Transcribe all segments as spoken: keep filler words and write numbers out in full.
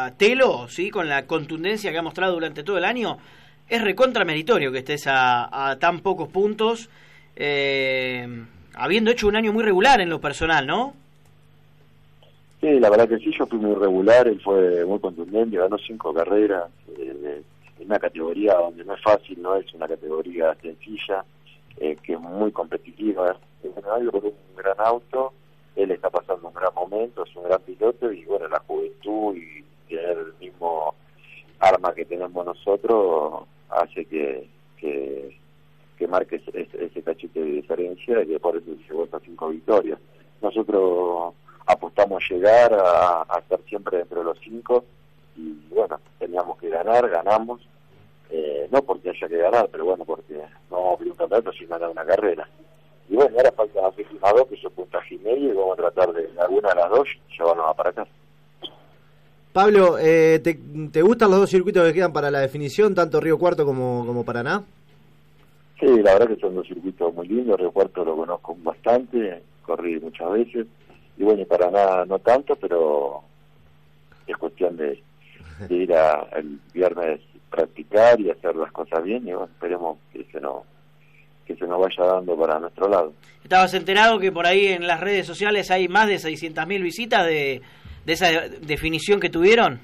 a Telo, ¿sí? Con la contundencia que ha mostrado durante todo el año, es recontra meritorio que estés a, a tan pocos puntos, eh, habiendo hecho un año muy regular en lo personal, ¿no? Sí, la verdad que sí, yo fui muy regular, él fue muy contundente, ganó cinco carreras, eh, en una categoría donde no es fácil, no es una categoría sencilla, eh, que es muy competitiva, es un año con un gran auto, él está pasando un gran momento, es un gran piloto, y bueno, la juventud y tener el mismo arma que tenemos nosotros hace que, que, que marque ese, ese cachete de diferencia, y que por eso llegó hasta cinco victorias. Nosotros apostamos a llegar a, a estar siempre dentro de los cinco, y bueno, teníamos que ganar, ganamos, eh, no porque haya que ganar, pero bueno, porque no vamos a pedir un campeonato sin ganar una carrera. Y bueno, ahora faltan las últimas dos, que son puntaje y medio, y vamos a tratar de alguna de las dos llevarnos para acá. Pablo, eh, ¿te, ¿te gustan los dos circuitos que quedan para la definición, tanto Río Cuarto como, como Paraná? Sí, la verdad que son dos circuitos muy lindos, Río Cuarto lo conozco bastante, corrí muchas veces, y bueno, para nada no tanto, pero es cuestión de, de ir a, el viernes practicar y hacer las cosas bien, y bueno, esperemos que se nos, que se nos vaya dando para nuestro lado. ¿Estabas enterado que por ahí en las redes sociales hay más de seiscientas mil visitas de, de esa definición que tuvieron?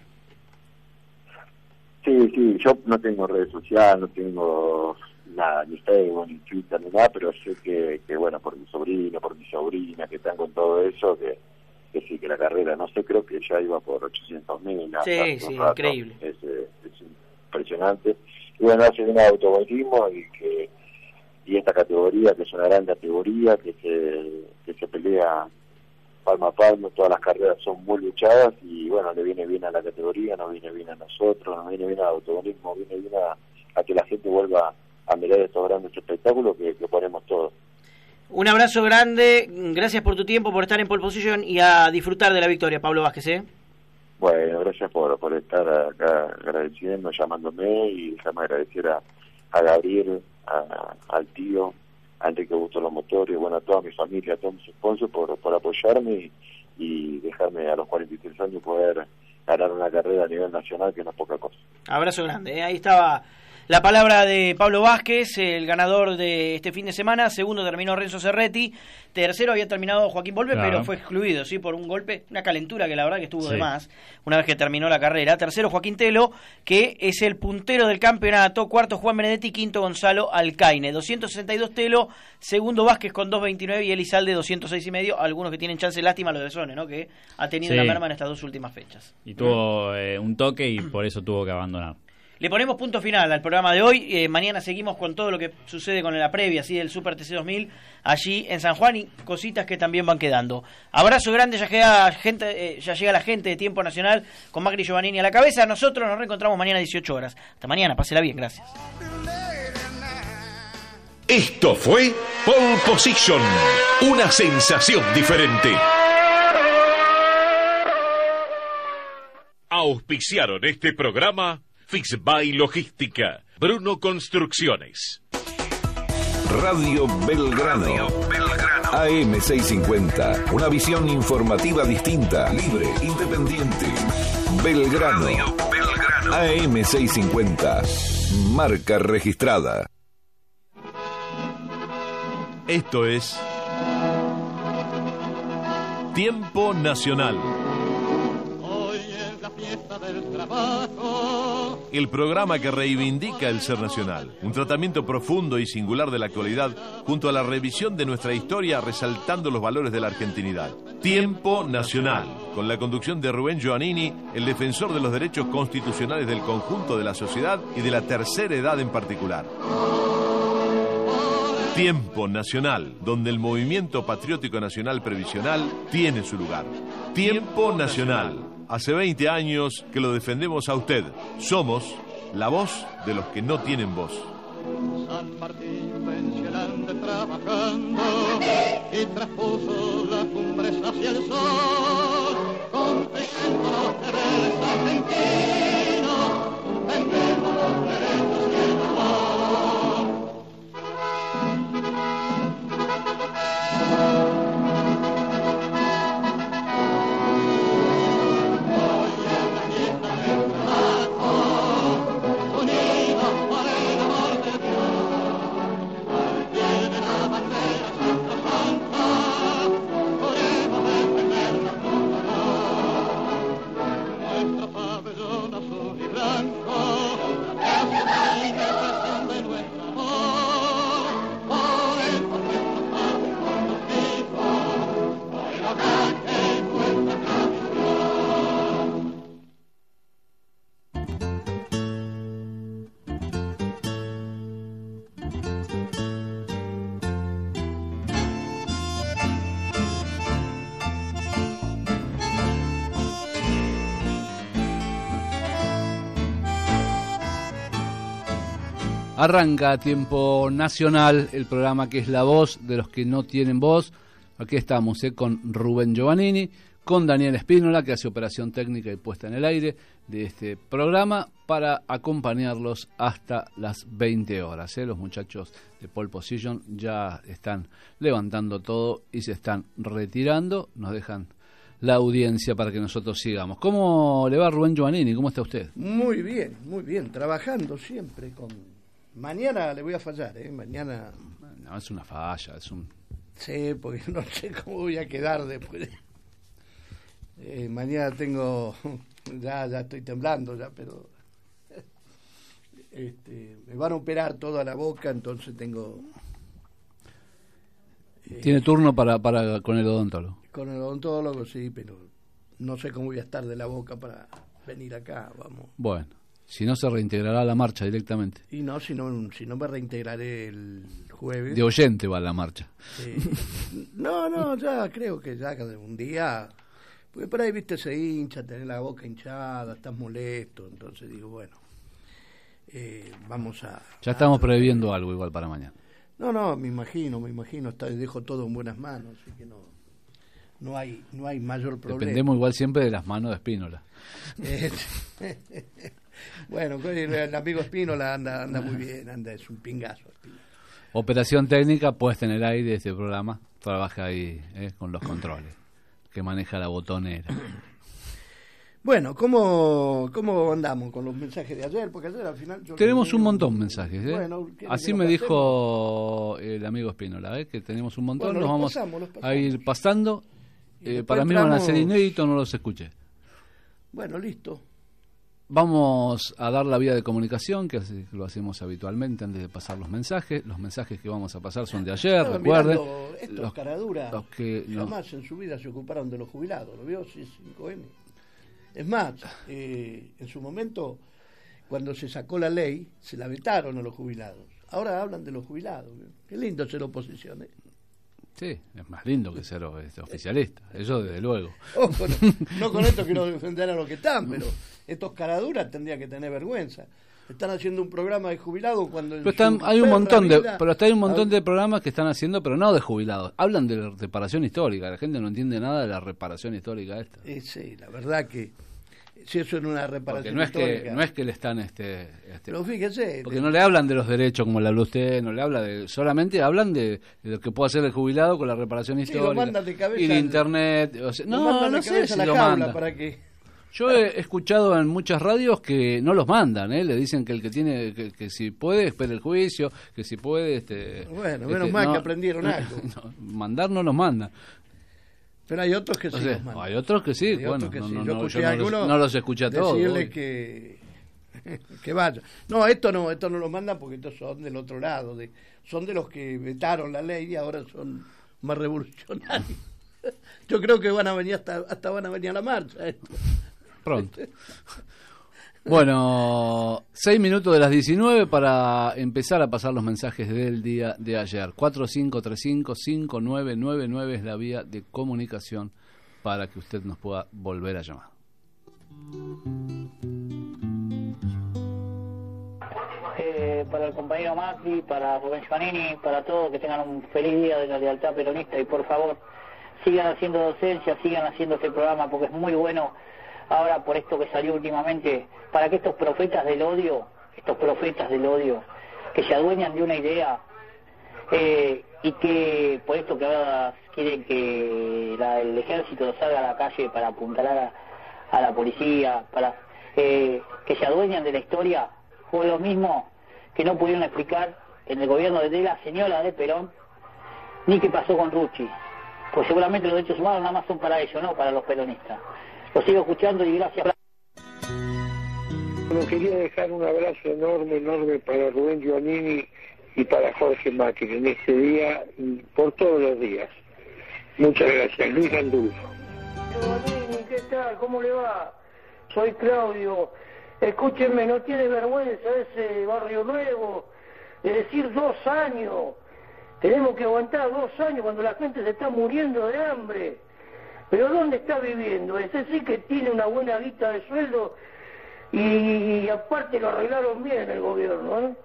Sí, sí, yo no tengo redes sociales, no tengo nada, ni Facebook, ni Twitter, ni nada, pero sé que, que bueno, por mi sobrino, por mi sobrina, que están con todo eso, que, que sí, que la carrera, no sé, creo que ya iba por ochocientos mil. Sí, sí, rato. Increíble. Es, es impresionante. Y bueno, hace un automovilismo y que y esta categoría, que es una gran categoría, que se, que se pelea palmo a palmo, todas las carreras son muy luchadas, y bueno, le viene bien a la categoría, nos viene bien a nosotros, nos viene bien al automovilismo, viene bien a, a que la gente vuelva a mirar estos grandes espectáculos que, que ponemos todos. Un abrazo grande, gracias por tu tiempo, por estar en pole position y a disfrutar de la victoria, Pablo Vázquez, ¿eh? Bueno, gracias por, por estar acá agradeciendo, llamándome, y déjame agradecer a, a Gabriel, a, al tío, a Enrique Busto Los Motores, bueno, a toda mi familia, a todos mis sponsors por, por apoyarme y, y dejarme a los cuarenta y tres años poder ganar una carrera a nivel nacional, que no es poca cosa. Abrazo grande, ¿eh? Ahí estaba la palabra de Pablo Vázquez, el ganador de este fin de semana. Segundo terminó Renzo Cerretti. Tercero había terminado Joaquín Volpe, claro, pero fue excluido, sí, por un golpe, una calentura que la verdad que estuvo sí. de más, una vez que terminó la carrera. Tercero Joaquín Telo, que es el puntero del campeonato. Cuarto Juan Benedetti, quinto Gonzalo Alcaine. doscientos sesenta y dos Telo, segundo Vázquez con doscientos veintinueve y Elizalde doscientos seis y medio. Algunos que tienen chance, lástima lo de Sone, ¿no? Que ha tenido sí. la merma en estas dos últimas fechas. Y tuvo eh, un toque y por eso tuvo que abandonar. Le ponemos punto final al programa de hoy. Eh, mañana seguimos con todo lo que sucede con la previa, ¿sí? del Super T C dos mil allí en San Juan, y cositas que también van quedando. Abrazo grande, ya llega gente, eh, ya llega la gente de Tiempo Nacional con Macri y Giovannini a la cabeza. Nosotros nos reencontramos mañana a dieciocho horas. Hasta mañana, pásela bien, gracias. Esto fue Pole Position, una sensación diferente. Auspiciaron este programa Fixby Logística, Bruno Construcciones. Radio Belgrano. Radio Belgrano. A M seiscientos cincuenta. Una visión informativa distinta, libre, independiente. Belgrano. Radio Belgrano. A M seiscientos cincuenta. Marca registrada. Esto es Tiempo Nacional. Hoy es la fiesta del trabajo. El programa que reivindica el ser nacional. Un tratamiento profundo y singular de la actualidad, junto a la revisión de nuestra historia, resaltando los valores de la argentinidad. Tiempo Nacional, con la conducción de Rubén Giovannini, el defensor de los derechos constitucionales del conjunto de la sociedad y de la tercera edad en particular. Tiempo Nacional, donde el movimiento patriótico nacional previsional tiene su lugar. Tiempo Nacional, hace veinte años que lo defendemos a usted. Somos la voz de los que no tienen voz. San Martín pensionante trabajando y traspuso las cumbres hacia el sol, conquistando los deberes argentinos, vendemos los derechos y el amor. Hoy es la fiesta Arranca Tiempo Nacional, el programa que es la voz de los que no tienen voz. Aquí estamos eh, con Rubén Giovannini, con Daniel Espínola, que hace operación técnica y puesta en el aire de este programa, para acompañarlos hasta las veinte horas. Eh. Los muchachos de Pole Position ya están levantando todo y se están retirando. Nos dejan la audiencia para que nosotros sigamos. ¿Cómo le va, Rubén Giovannini? ¿Cómo está usted? Muy bien, muy bien. Trabajando siempre con... Mañana le voy a fallar, ¿eh? Mañana... No, es una falla, es un... Sí, porque no sé cómo voy a quedar después. Eh, mañana tengo... Ya, ya estoy temblando ya, pero... Este, me van a operar toda la boca, entonces tengo... Eh, ¿Tiene turno para, para con el odontólogo? Con el odontólogo, sí, pero no sé cómo voy a estar de la boca para venir acá, vamos. Bueno. Si no, se reintegrará a la marcha directamente. Y no, si no, si no me reintegraré el jueves. De oyente va a la marcha. Eh, no, no, ya creo que ya un día... Porque por ahí, viste, se hincha, tenés la boca hinchada, estás molesto, entonces digo, bueno, eh, vamos a... Ya estamos a, previendo algo igual para mañana. No, no, me imagino, me imagino, está, dejo todo en buenas manos, así que no, no hay, no hay mayor problema. Dependemos igual siempre de las manos de Espínola. Eh, Bueno, el amigo Espínola anda, anda muy bien, anda, es un pingazo. Espínola. Operación técnica puesta en el aire de este programa, trabaja ahí eh, con los controles, que maneja la botonera. Bueno, ¿cómo, ¿cómo andamos con los mensajes de ayer? Porque ayer al final... Yo tenemos un montón de mensajes, ¿eh? Bueno, así me dijo el amigo Espínola, ¿eh? Que tenemos un montón, bueno, los, los vamos pasamos, los a ir pasando. Eh, para entramos... mí van a ser inéditos, no los escuché. Bueno, listo. Vamos a dar la vía de comunicación, que lo hacemos habitualmente antes de pasar los mensajes. Los mensajes que vamos a pasar son de ayer, Estaba recuerden. Estos los, caraduras los que jamás no. en su vida se ocuparon de los jubilados, ¿lo vio? C cinco N. Es más, eh, en su momento, cuando se sacó la ley, se la vetaron a los jubilados. Ahora hablan de los jubilados. Qué lindo ser oposición, ¿eh? Sí, es más lindo que ser este, oficialista, eso desde luego. Ojo, no, no con esto quiero defender a los que están, pero estos caraduras tendrían que tener vergüenza. Están haciendo un programa de jubilados cuando... Pero están, hay un montón de, pero hasta hay un montón de programas que están haciendo, pero no de jubilados. Hablan de la reparación histórica, la gente no entiende nada de la reparación histórica esta. Eh, sí, la verdad que... Si eso es una reparación no es histórica. Que, no es que le están... este, este Pero fíjese... Porque no le hablan de los derechos como le habla usted, no le habla de... Solamente hablan de, de lo que puede hacer el jubilado con la reparación histórica. Sí, lo mandan de cabeza y de internet. O sea, no, no sé si la lo jaula mandan. Para que... Yo he escuchado en muchas radios que no los mandan, ¿eh? Le dicen que el que tiene, que, que si puede, espere el juicio, que si puede... este Bueno, menos este, mal no, que aprendieron algo. No, mandar no los mandan. Pero hay otros que sí o sea, los mandan. Hay otros que sí, hay bueno, que no, sí. no, yo, no, escuché yo a no, los, no los escuché a todos. Decirle que, que vaya. No, esto no, esto no los mandan porque estos son del otro lado, de, son de los que vetaron la ley y ahora son más revolucionarios. Yo creo que van a venir hasta, hasta van a venir a la marcha. Esto. Pronto. Bueno, seis minutos de las diecinueve para empezar a pasar los mensajes del día de ayer. cuatro cinco tres cinco, cinco nueve nueve nueve es la vía de comunicación para que usted nos pueda volver a llamar. Eh, para el compañero Macri, para Rubén Giovannini, para todos, que tengan un feliz día de la lealtad peronista y por favor sigan haciendo docencia, sigan haciendo este programa porque es muy bueno. Ahora por esto que salió últimamente, para que estos profetas del odio, estos profetas del odio, que se adueñan de una idea, eh, y que por esto que ahora quieren que la, el ejército salga a la calle para apuntalar a, a la policía, para eh, que se adueñan de la historia, fue lo mismo que no pudieron explicar en el gobierno de la señora de Perón, ni qué pasó con Rucci, pues seguramente los derechos humanos nada más son para ellos, no para los peronistas. Lo sigo escuchando y gracias. Bueno, quería dejar un abrazo enorme, enorme para Rubén Giovannini y para Jorge Macri en este día y por todos los días. Muchas gracias. Luis Andulfo. Giovannini, ¿qué tal? ¿Cómo le va? Soy Claudio. Escúchenme, no tiene vergüenza ese Barrio Nuevo de decir dos años. Tenemos que aguantar dos años cuando la gente se está muriendo de hambre. Pero ¿dónde está viviendo? Ese sí que tiene una buena guita de sueldo y, y aparte lo arreglaron bien el gobierno, ¿eh?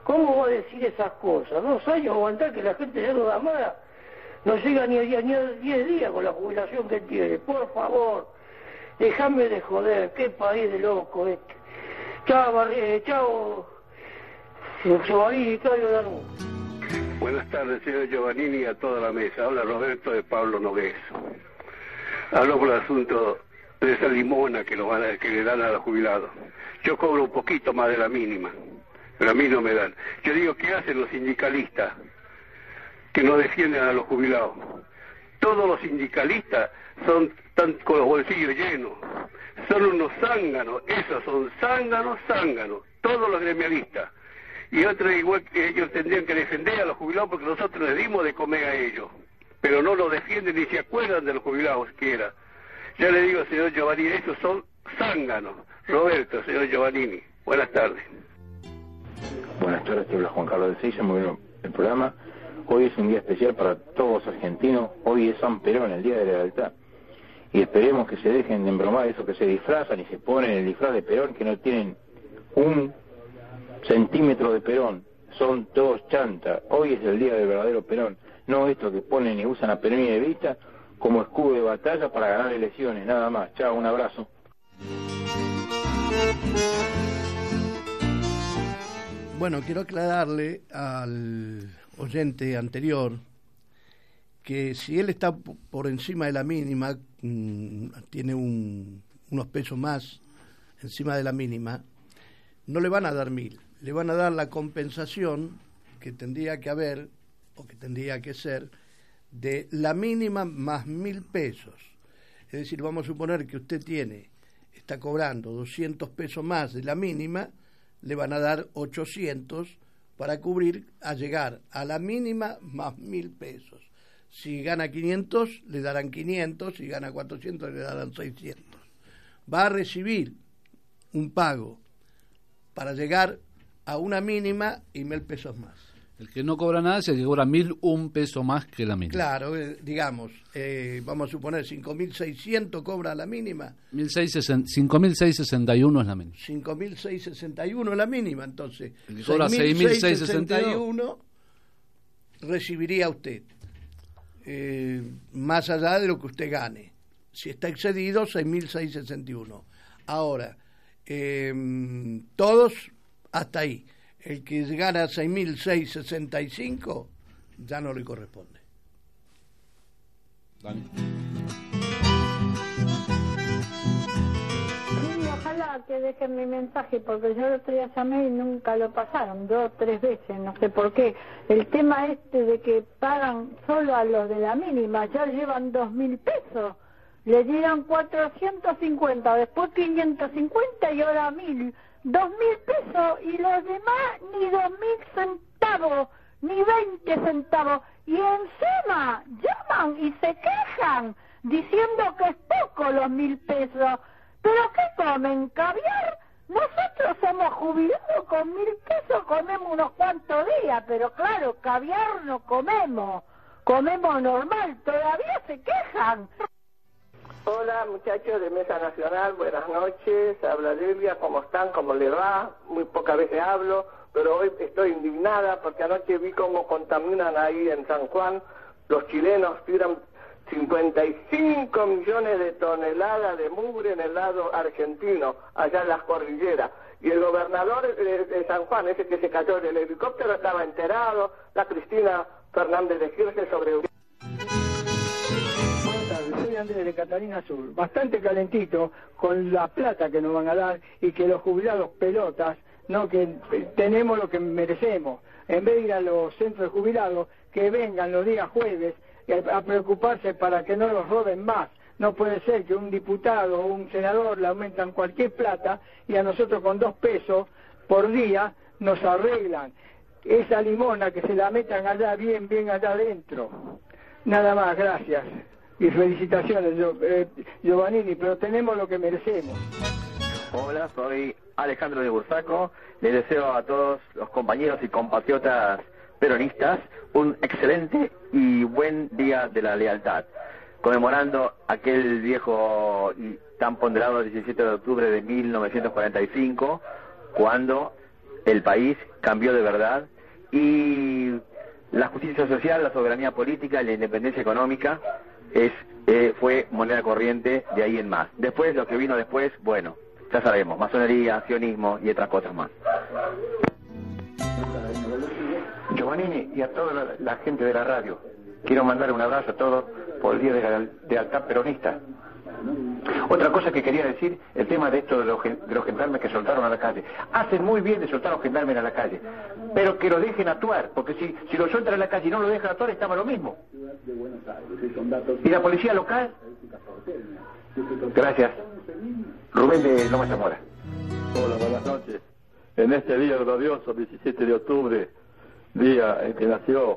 ¿Cómo va a decir esas cosas? Dos años aguantar que la gente ya no da más. No llega ni a diez días con la jubilación que tiene. Por favor, déjame de joder. Qué país de loco este. Chao, Barrié, chao. Giovannini, Claudio Danú. Buenas tardes, señor Giovannini, y a toda la mesa. Habla Roberto de Pablo Nogués. Hablo por el asunto de esa limona que, lo van a, que le dan a los jubilados. Yo cobro un poquito más de la mínima, pero a mí no me dan. Yo digo, ¿qué hacen los sindicalistas que no defienden a los jubilados? Todos los sindicalistas son están con los bolsillos llenos. Son unos zánganos, esos son zánganos, zánganos, todos los gremialistas. Y otros igual que ellos tendrían que defender a los jubilados porque nosotros les dimos de comer a ellos. Pero no los defienden ni se acuerdan de los jubilados siquiera. Ya le digo, señor Giovannini, esos son zánganos. Roberto, señor Giovannini, buenas tardes. Buenas tardes, te habla Juan Carlos de Seiza, muy bien el programa. Hoy es un día especial para todos los argentinos, hoy es San Perón, el Día de la Lealtad. Y esperemos que se dejen de embromar eso que se disfrazan y se ponen el disfraz de Perón, que no tienen un centímetro de Perón, son todos chanta. Hoy es el día del verdadero Perón, no esto que ponen y usan a Perón y Evita como escudo de batalla para ganar elecciones, nada más. Chao, un abrazo. Bueno, quiero aclararle al oyente anterior que si él está por encima de la mínima, mmm, tiene un, unos pesos más encima de la mínima, no le van a dar mil, le van a dar la compensación que tendría que haber, o que tendría que ser, de la mínima más mil pesos. Es decir, vamos a suponer que usted tiene, está cobrando doscientos pesos más de la mínima, le van a dar ochocientos para cubrir a llegar a la mínima más mil pesos. Si gana quinientos, le darán quinientos, si gana cuatrocientos, le darán seiscientos. Va a recibir un pago para llegar a una mínima y mil pesos más. El que no cobra nada es el que cobra mil un peso más que la mínima. Claro, eh, digamos, eh, vamos a suponer cinco mil seiscientos cobra la mínima. cinco mil seiscientos sesenta y uno es la mínima. cinco mil seiscientos sesenta y uno es la mínima, entonces. El que cobra seis mil seiscientos sesenta y uno recibiría usted, eh, más allá de lo que usted gane. Si está excedido, seis mil seiscientos sesenta y uno. Ahora, eh, todos hasta ahí. El que gana seis mil seiscientos sesenta y cinco ya no le corresponde. Dani. Sí, ojalá que dejen mi mensaje, porque yo el otro día llamé y nunca lo pasaron, dos o tres veces, no sé por qué. El tema este de que pagan solo a los de la mínima, ya llevan dos mil pesos, le dieron cuatrocientos cincuenta, después quinientos cincuenta y ahora mil. Dos mil pesos y los demás ni dos mil centavos, ni veinte centavos. Y encima llaman y se quejan diciendo que es poco los mil pesos. ¿Pero qué comen? ¿Caviar? Nosotros somos jubilados, con mil pesos comemos unos cuantos días, pero claro, caviar no comemos, comemos normal, todavía se quejan. Hola muchachos de Mesa Nacional, buenas noches, habla Livia, ¿cómo están? ¿Cómo le va? Muy pocas veces hablo, pero hoy estoy indignada porque anoche vi cómo contaminan ahí en San Juan, los chilenos tiran cincuenta y cinco millones de toneladas de mugre en el lado argentino, allá en las cordilleras, y el gobernador de, de San Juan, ese que se cayó del helicóptero, estaba enterado, la Cristina Fernández de Kirchner sobre... Soy Andrés de Catalina Sur, bastante calentito con la plata que nos van a dar y que los jubilados pelotas, no, que tenemos lo que merecemos. En vez de ir a los centros de jubilados, que vengan los días jueves a preocuparse para que no los roben más. No puede ser que un diputado o un senador le aumentan cualquier plata y a nosotros con dos pesos por día nos arreglan esa limona, que se la metan allá bien, bien allá adentro. Nada más, gracias. Y felicitaciones, eh, Giovannini, pero tenemos lo que merecemos. Hola, soy Alejandro de Bursaco. Les deseo a todos los compañeros y compatriotas peronistas un excelente y buen Día de la Lealtad, conmemorando aquel viejo y tan ponderado diecisiete de octubre de mil novecientos cuarenta y cinco, cuando el país cambió de verdad y la justicia social, la soberanía política y la independencia económica es eh, fue moneda corriente de ahí en más. Después, lo que vino después, bueno, ya sabemos, masonería, sionismo y otras cosas más. Giovannini y a toda la, la gente de la radio, quiero mandar un abrazo a todos por el Día de la de Lealtad Peronista. Otra cosa que quería decir, el tema de esto de los, de los gendarmes que soltaron a la calle. Hacen muy bien de soltar a los gendarmes a la calle, pero que lo dejen actuar, porque si, si lo sueltan a la calle y no lo dejan actuar, estamos lo mismo. ¿Y la policía local? Gracias. Rubén de Loma Zamora. Hola, buenas noches. En este día glorioso, diecisiete de octubre, día en que nació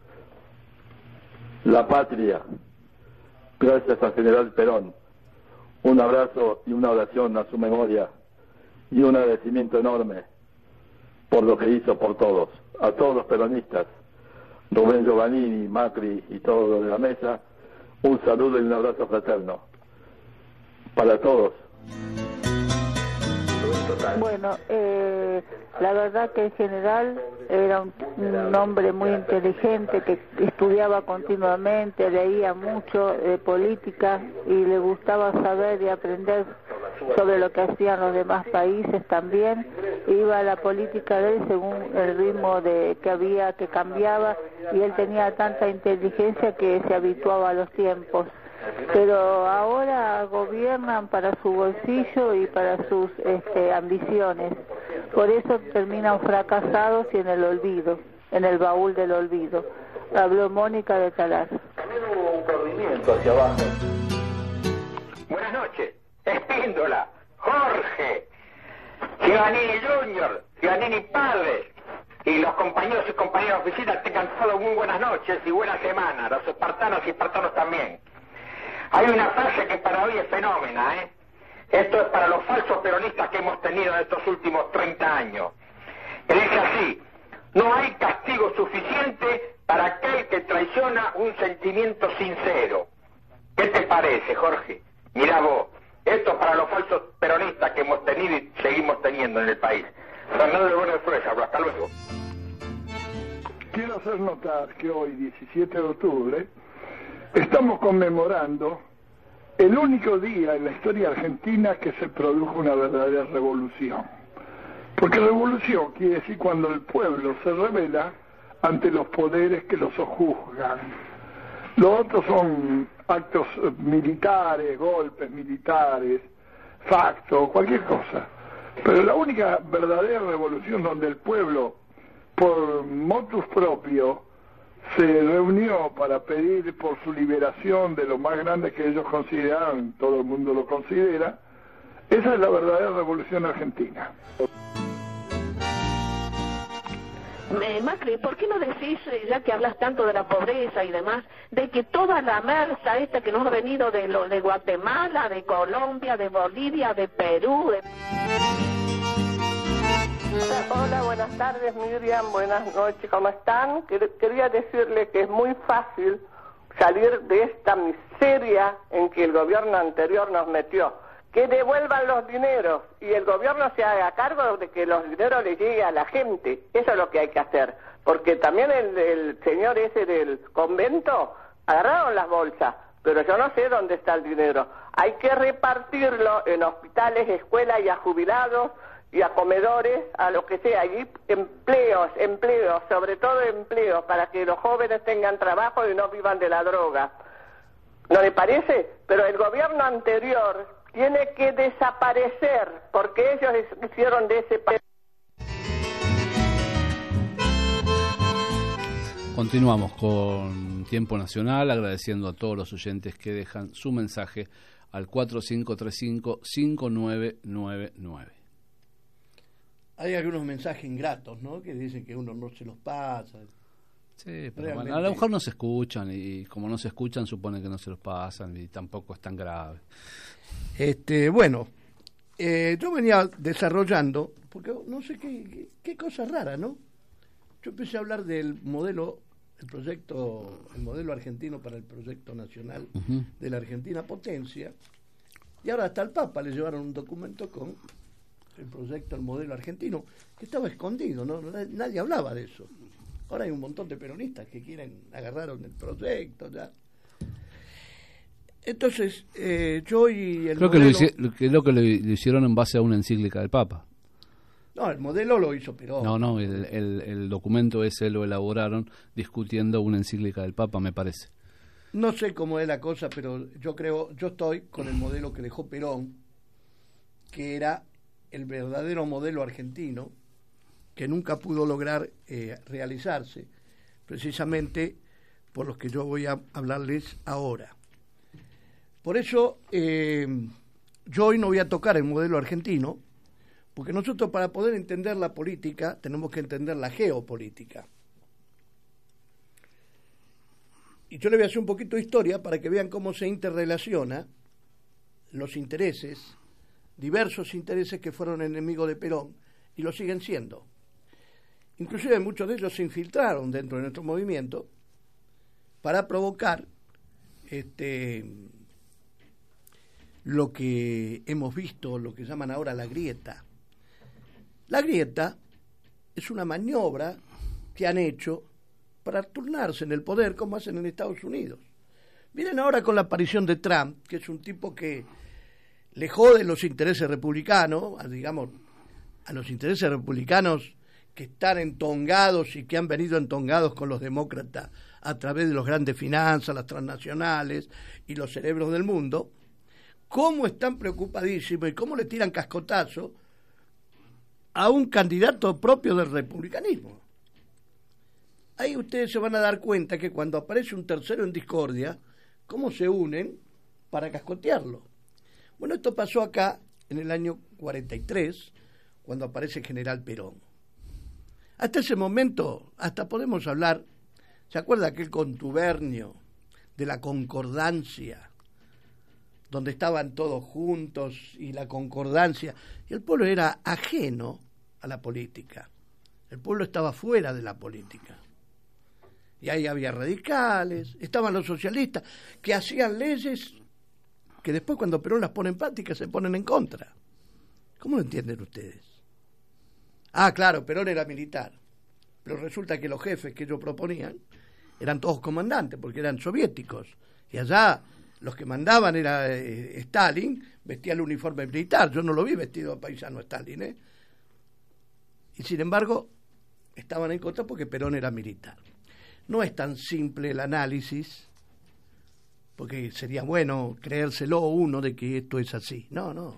la patria, gracias al general Perón, un abrazo y una oración a su memoria y un agradecimiento enorme por lo que hizo por todos, a todos los peronistas, Rubén Giovannini, Macri y todos los de la mesa, un saludo y un abrazo fraterno para todos. Bueno, eh, la verdad que en general era un, un hombre muy inteligente que estudiaba continuamente, leía mucho de política y le gustaba saber y aprender sobre lo que hacían los demás países también. Iba a la política de él según el ritmo de que había, que cambiaba, y él tenía tanta inteligencia que se habituaba a los tiempos. Pero ahora gobiernan para su bolsillo y para sus este, ambiciones. Por eso terminan fracasados y en el olvido, en el baúl del olvido. Habló Mónica de Talar. Un corrimiento hacia abajo. Buenas noches, Espíndola, Jorge, Giovannini Junior, Giovannini Padre y los compañeros y compañeras de oficina tengan todos muy buenas noches y buena semana, los espartanos y espartanos también. Hay una frase que para hoy es fenómena, ¿eh? Esto es para los falsos peronistas que hemos tenido en estos últimos treinta años. Que dice así: no hay castigo suficiente para aquel que traiciona un sentimiento sincero. ¿Qué te parece, Jorge? Mirá vos, esto es para los falsos peronistas que hemos tenido y seguimos teniendo en el país. Fernando de Buenos Aires, hasta luego. Quiero hacer notar que hoy, diecisiete de octubre, estamos conmemorando el único día en la historia argentina que se produjo una verdadera revolución. Porque revolución quiere decir cuando el pueblo se rebela ante los poderes que lo sojuzgan. Los otros son actos militares, golpes militares, facto, cualquier cosa. Pero la única verdadera revolución donde el pueblo, por motus propio, se reunió para pedir por su liberación de lo más grande que ellos consideraron, todo el mundo lo considera, esa es la verdadera revolución argentina. Eh, Macri, ¿por qué no decís, ya que hablas tanto de la pobreza y demás, de que toda la mersa esta que nos ha venido de, lo, de Guatemala, de Colombia, de Bolivia, de Perú... De... Hola, buenas tardes, Miriam, buenas noches, ¿cómo están? Quería decirle que es muy fácil salir de esta miseria en que el gobierno anterior nos metió. Que devuelvan los dineros y el gobierno se haga cargo de que los dineros le lleguen a la gente. Eso es lo que hay que hacer. Porque también el, el señor ese del convento agarraron las bolsas, pero yo no sé dónde está el dinero. Hay que repartirlo en hospitales, escuelas y a jubilados, y a comedores, a lo que sea, y empleos, empleos, sobre todo empleos, para que los jóvenes tengan trabajo y no vivan de la droga. ¿No le parece? Pero el gobierno anterior tiene que desaparecer, porque ellos hicieron de ese país. Continuamos con Tiempo Nacional, agradeciendo a todos los oyentes que dejan su mensaje al cuatro cinco tres cinco, cinco nueve nueve nueve. Hay algunos mensajes ingratos, ¿no? Que dicen que uno no se los pasa. Sí, pero bueno, a lo mejor no se escuchan y como no se escuchan supone que no se los pasan y tampoco es tan grave. Este, bueno, eh, yo venía desarrollando, porque no sé qué, qué, qué cosa rara, ¿no? Yo empecé a hablar del modelo, el proyecto, el modelo argentino para el proyecto nacional uh-huh. de la Argentina Potencia, y ahora hasta el Papa le llevaron un documento con el proyecto, el modelo argentino, que estaba escondido, ¿no? Nadie hablaba de eso. Ahora hay un montón de peronistas que quieren, agarraron el proyecto, ya. Entonces, eh, yo y el Creo modelo... que lo, hice, que lo que lo hicieron en base a una encíclica del Papa. No, el modelo lo hizo Perón. No, no, el, el, el documento ese lo elaboraron discutiendo una encíclica del Papa, me parece. No sé cómo es la cosa, pero yo creo, yo estoy con el modelo que dejó Perón, que era el verdadero modelo argentino, que nunca pudo lograr eh, realizarse, precisamente por los que yo voy a hablarles ahora. Por eso, eh, yo hoy no voy a tocar el modelo argentino, porque nosotros para poder entender la política tenemos que entender la geopolítica. Y yo le voy a hacer un poquito de historia para que vean cómo se interrelaciona los intereses, diversos intereses que fueron enemigos de Perón y lo siguen siendo. Inclusive muchos de ellos se infiltraron dentro de nuestro movimiento para provocar este, lo que hemos visto, lo que llaman ahora la grieta. La grieta es una maniobra que han hecho para turnarse en el poder como hacen en Estados Unidos. Miren ahora con la aparición de Trump, que es un tipo que le jode los intereses republicanos, a, digamos, a los intereses republicanos que están entongados y que han venido entongados con los demócratas a través de los grandes finanzas, las transnacionales y los cerebros del mundo, cómo están preocupadísimos y cómo le tiran cascotazo a un candidato propio del republicanismo. Ahí ustedes se van a dar cuenta que cuando aparece un tercero en discordia, cómo se unen para cascotearlo. Bueno, esto pasó acá en el año cuarenta y tres, cuando aparece el general Perón. Hasta ese momento, hasta podemos hablar, ¿se acuerda aquel contubernio de la concordancia, donde estaban todos juntos y la concordancia? Y el pueblo era ajeno a la política. El pueblo estaba fuera de la política. Y ahí había radicales, estaban los socialistas, que hacían leyes que después cuando Perón las pone en práctica se ponen en contra. ¿Cómo lo entienden ustedes? Ah, claro, Perón era militar, pero resulta que los jefes que ellos proponían eran todos comandantes, porque eran soviéticos, y allá los que mandaban era eh, Stalin, vestía el uniforme militar. Yo no lo vi vestido paisano Stalin, ¿eh? Y sin embargo, estaban en contra porque Perón era militar. No es tan simple el análisis, porque sería bueno creérselo uno de que esto es así. No, no.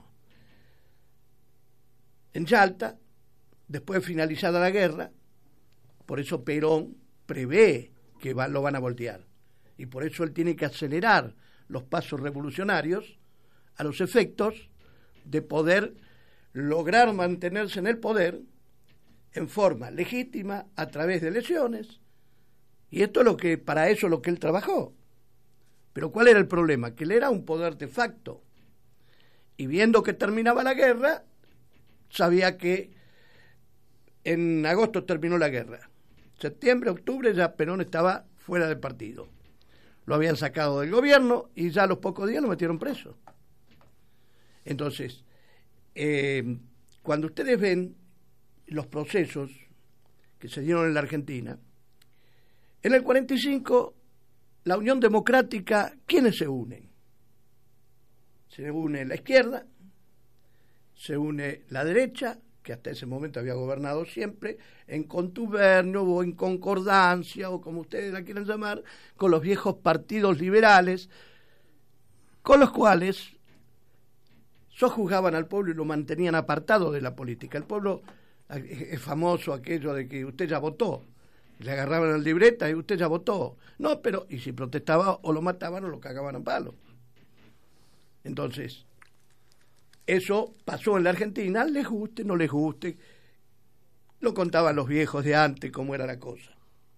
En Yalta, después de finalizada la guerra, por eso Perón prevé que va, lo van a voltear. Y por eso él tiene que acelerar los pasos revolucionarios a los efectos de poder lograr mantenerse en el poder en forma legítima a través de elecciones. Y esto es lo que, para eso es lo que él trabajó. Pero ¿cuál era el problema? Que él era un poder de facto. Y viendo que terminaba la guerra, sabía que en agosto terminó la guerra. Septiembre, octubre, ya Perón estaba fuera del partido. Lo habían sacado del gobierno y ya a los pocos días lo metieron preso. Entonces, eh, cuando ustedes ven los procesos que se dieron en la Argentina, en el cuarenta y cinco, la Unión Democrática, ¿quiénes se unen? Se une la izquierda, se une la derecha, que hasta ese momento había gobernado siempre, en contubernio o en concordancia, o como ustedes la quieran llamar, con los viejos partidos liberales, con los cuales sojuzgaban al pueblo y lo mantenían apartado de la política. El pueblo, es famoso aquello de que usted ya votó, le agarraban la libreta y usted ya votó. No, pero, y si protestaba o lo mataban o lo cagaban a palo. Entonces, eso pasó en la Argentina, les guste, no les guste, lo contaban los viejos de antes cómo era la cosa.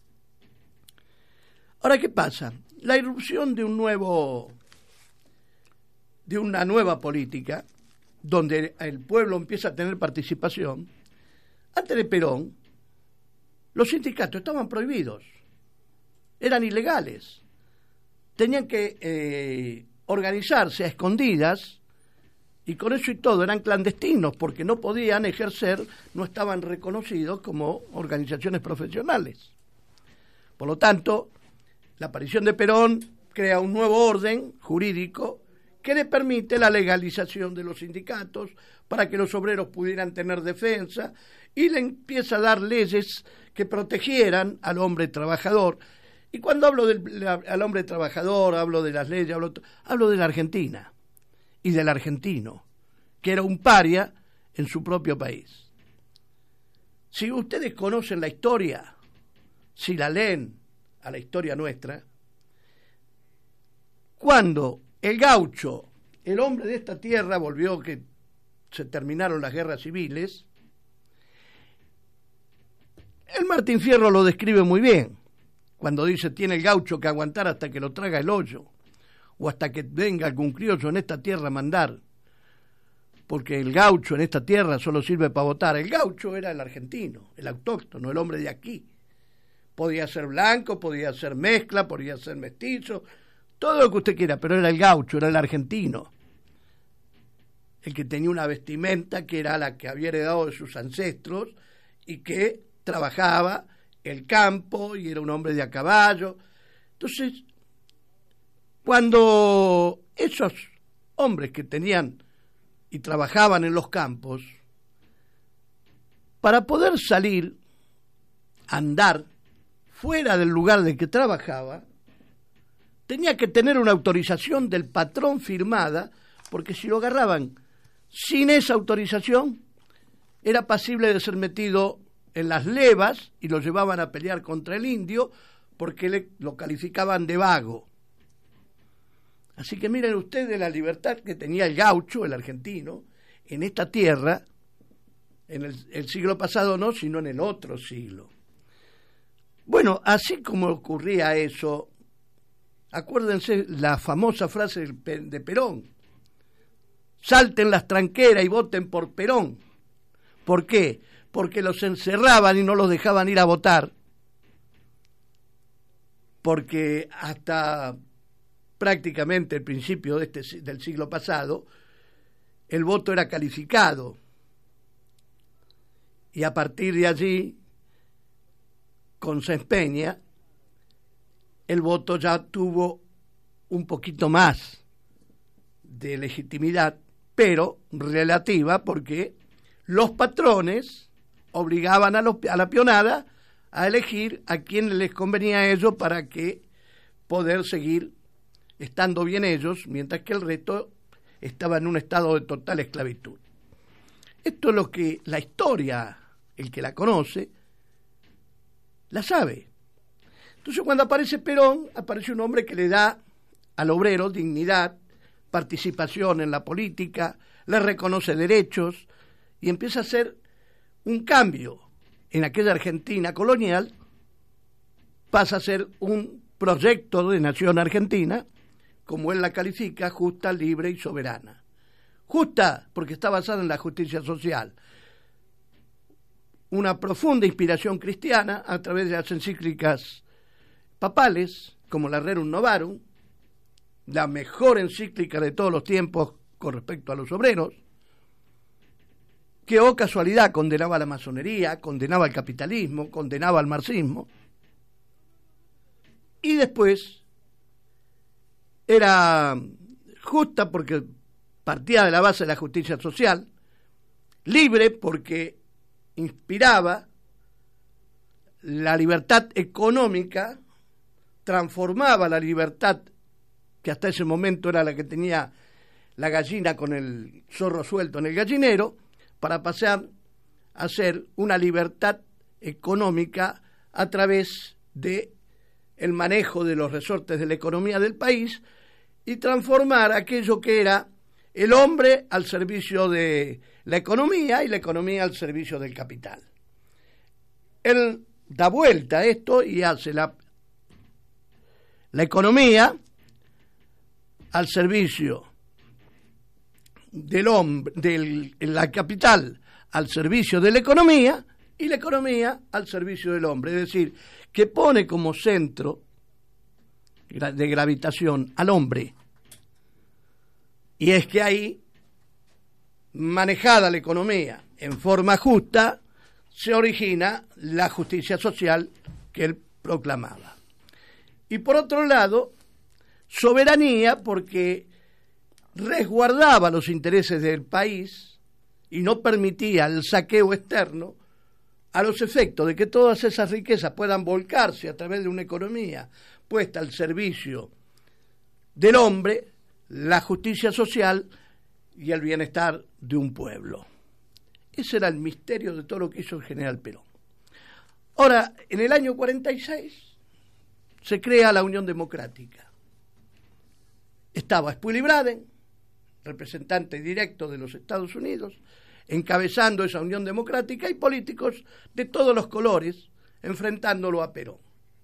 Ahora, ¿qué pasa? La irrupción de un nuevo, de una nueva política, donde el pueblo empieza a tener participación. Antes de Perón, los sindicatos estaban prohibidos, eran ilegales, tenían que eh, organizarse a escondidas Y con eso y todo eran clandestinos porque no podían ejercer, no estaban reconocidos como organizaciones profesionales. Por lo tanto, la aparición de Perón crea un nuevo orden jurídico que le permite la legalización de los sindicatos para que los obreros pudieran tener defensa y le empieza a dar leyes que protegieran al hombre trabajador. Y cuando hablo del al hombre trabajador, hablo de las leyes, hablo, hablo de la Argentina y del argentino, que era un paria en su propio país. Si ustedes conocen la historia, si la leen a la historia nuestra, cuando el gaucho, el hombre de esta tierra, volvió que se terminaron las guerras civiles, el Martín Fierro lo describe muy bien, cuando dice, tiene el gaucho que aguantar hasta que lo traga el hoyo, o hasta que venga algún criollo en esta tierra a mandar, porque el gaucho en esta tierra solo sirve para votar. El gaucho era el argentino, el autóctono, el hombre de aquí. Podía ser blanco, podía ser mezcla, podía ser mestizo, todo lo que usted quiera, pero era el gaucho, era el argentino, el que tenía una vestimenta que era la que había heredado de sus ancestros y que trabajaba el campo y era un hombre de a caballo. Entonces, cuando esos hombres que tenían y trabajaban en los campos, para poder salir, andar fuera del lugar de que trabajaba, tenía que tener una autorización del patrón firmada, porque si lo agarraban sin esa autorización, era pasible de ser metido en las levas y lo llevaban a pelear contra el indio porque le, lo calificaban de vago. Así que miren ustedes la libertad que tenía el gaucho, el argentino, en esta tierra, en el, el siglo pasado no, sino en el otro siglo. Bueno, así como ocurría eso, acuérdense la famosa frase de Perón: salten las tranqueras y voten por Perón. ¿Por qué? Porque los encerraban y no los dejaban ir a votar, porque hasta prácticamente el principio de este, del siglo pasado, el voto era calificado, y a partir de allí, con Sáenz Peña, el voto ya tuvo un poquito más de legitimidad, pero relativa, porque los patrones obligaban a, los, a la peonada a elegir a quien les convenía a ellos para que poder seguir estando bien ellos, mientras que el resto estaba en un estado de total esclavitud. Esto es lo que la historia, el que la conoce, la sabe. Entonces, cuando aparece Perón, aparece un hombre que le da al obrero dignidad, participación en la política, le reconoce derechos y empieza a hacer un cambio en aquella Argentina colonial, pasa a ser un proyecto de nación argentina, como él la califica, justa, libre y soberana. Justa porque está basada en la justicia social, una profunda inspiración cristiana a través de las encíclicas papales, como la Rerum Novarum, la mejor encíclica de todos los tiempos con respecto a los obreros, que, oh casualidad, condenaba a la masonería, condenaba al capitalismo, condenaba al marxismo, y después era justa porque partía de la base de la justicia social, libre porque inspiraba la libertad económica, transformaba la libertad que hasta ese momento era la que tenía la gallina con el zorro suelto en el gallinero, para pasar a ser una libertad económica a través de el manejo de los resortes de la economía del país y transformar aquello que era el hombre al servicio de la economía y la economía al servicio del capital. Él da vuelta a esto y hace la, la economía al servicio del hombre, del la capital al servicio de la economía y la economía al servicio del hombre, es decir, que pone como centro de gravitación al hombre. Y es que ahí manejada la economía en forma justa, se origina la justicia social que él proclamaba. Y por otro lado, soberanía porque resguardaba los intereses del país y no permitía el saqueo externo, a los efectos de que todas esas riquezas puedan volcarse a través de una economía puesta al servicio del hombre, la justicia social y el bienestar de un pueblo. Ese era el misterio de todo lo que hizo el general Perón. Ahora, en el año cuarenta y seis se crea la Unión Democrática. Estaba Spuley Braden, representante directo de los Estados Unidos, encabezando esa Unión Democrática, y políticos de todos los colores enfrentándolo a Perón.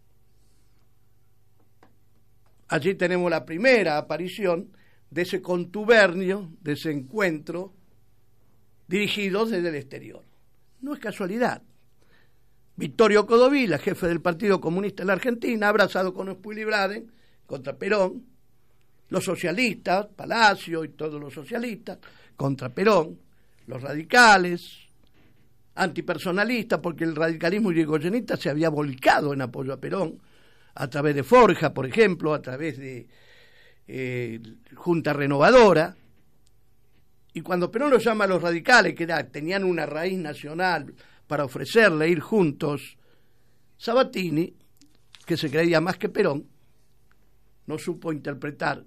Allí tenemos la primera aparición de ese contubernio, de ese encuentro dirigido desde el exterior. No es casualidad. Vittorio Codovilla, jefe del Partido Comunista en la Argentina, abrazado con Spuley Braden contra Perón, los socialistas, Palacio y todos los socialistas, contra Perón, los radicales, antipersonalistas, porque el radicalismo yrigoyenista se había volcado en apoyo a Perón, a través de Forja, por ejemplo, a través de eh, Junta Renovadora. Y cuando Perón los llama a los radicales, que era, tenían una raíz nacional para ofrecerle ir juntos, Sabatini, que se creía más que Perón, no supo interpretar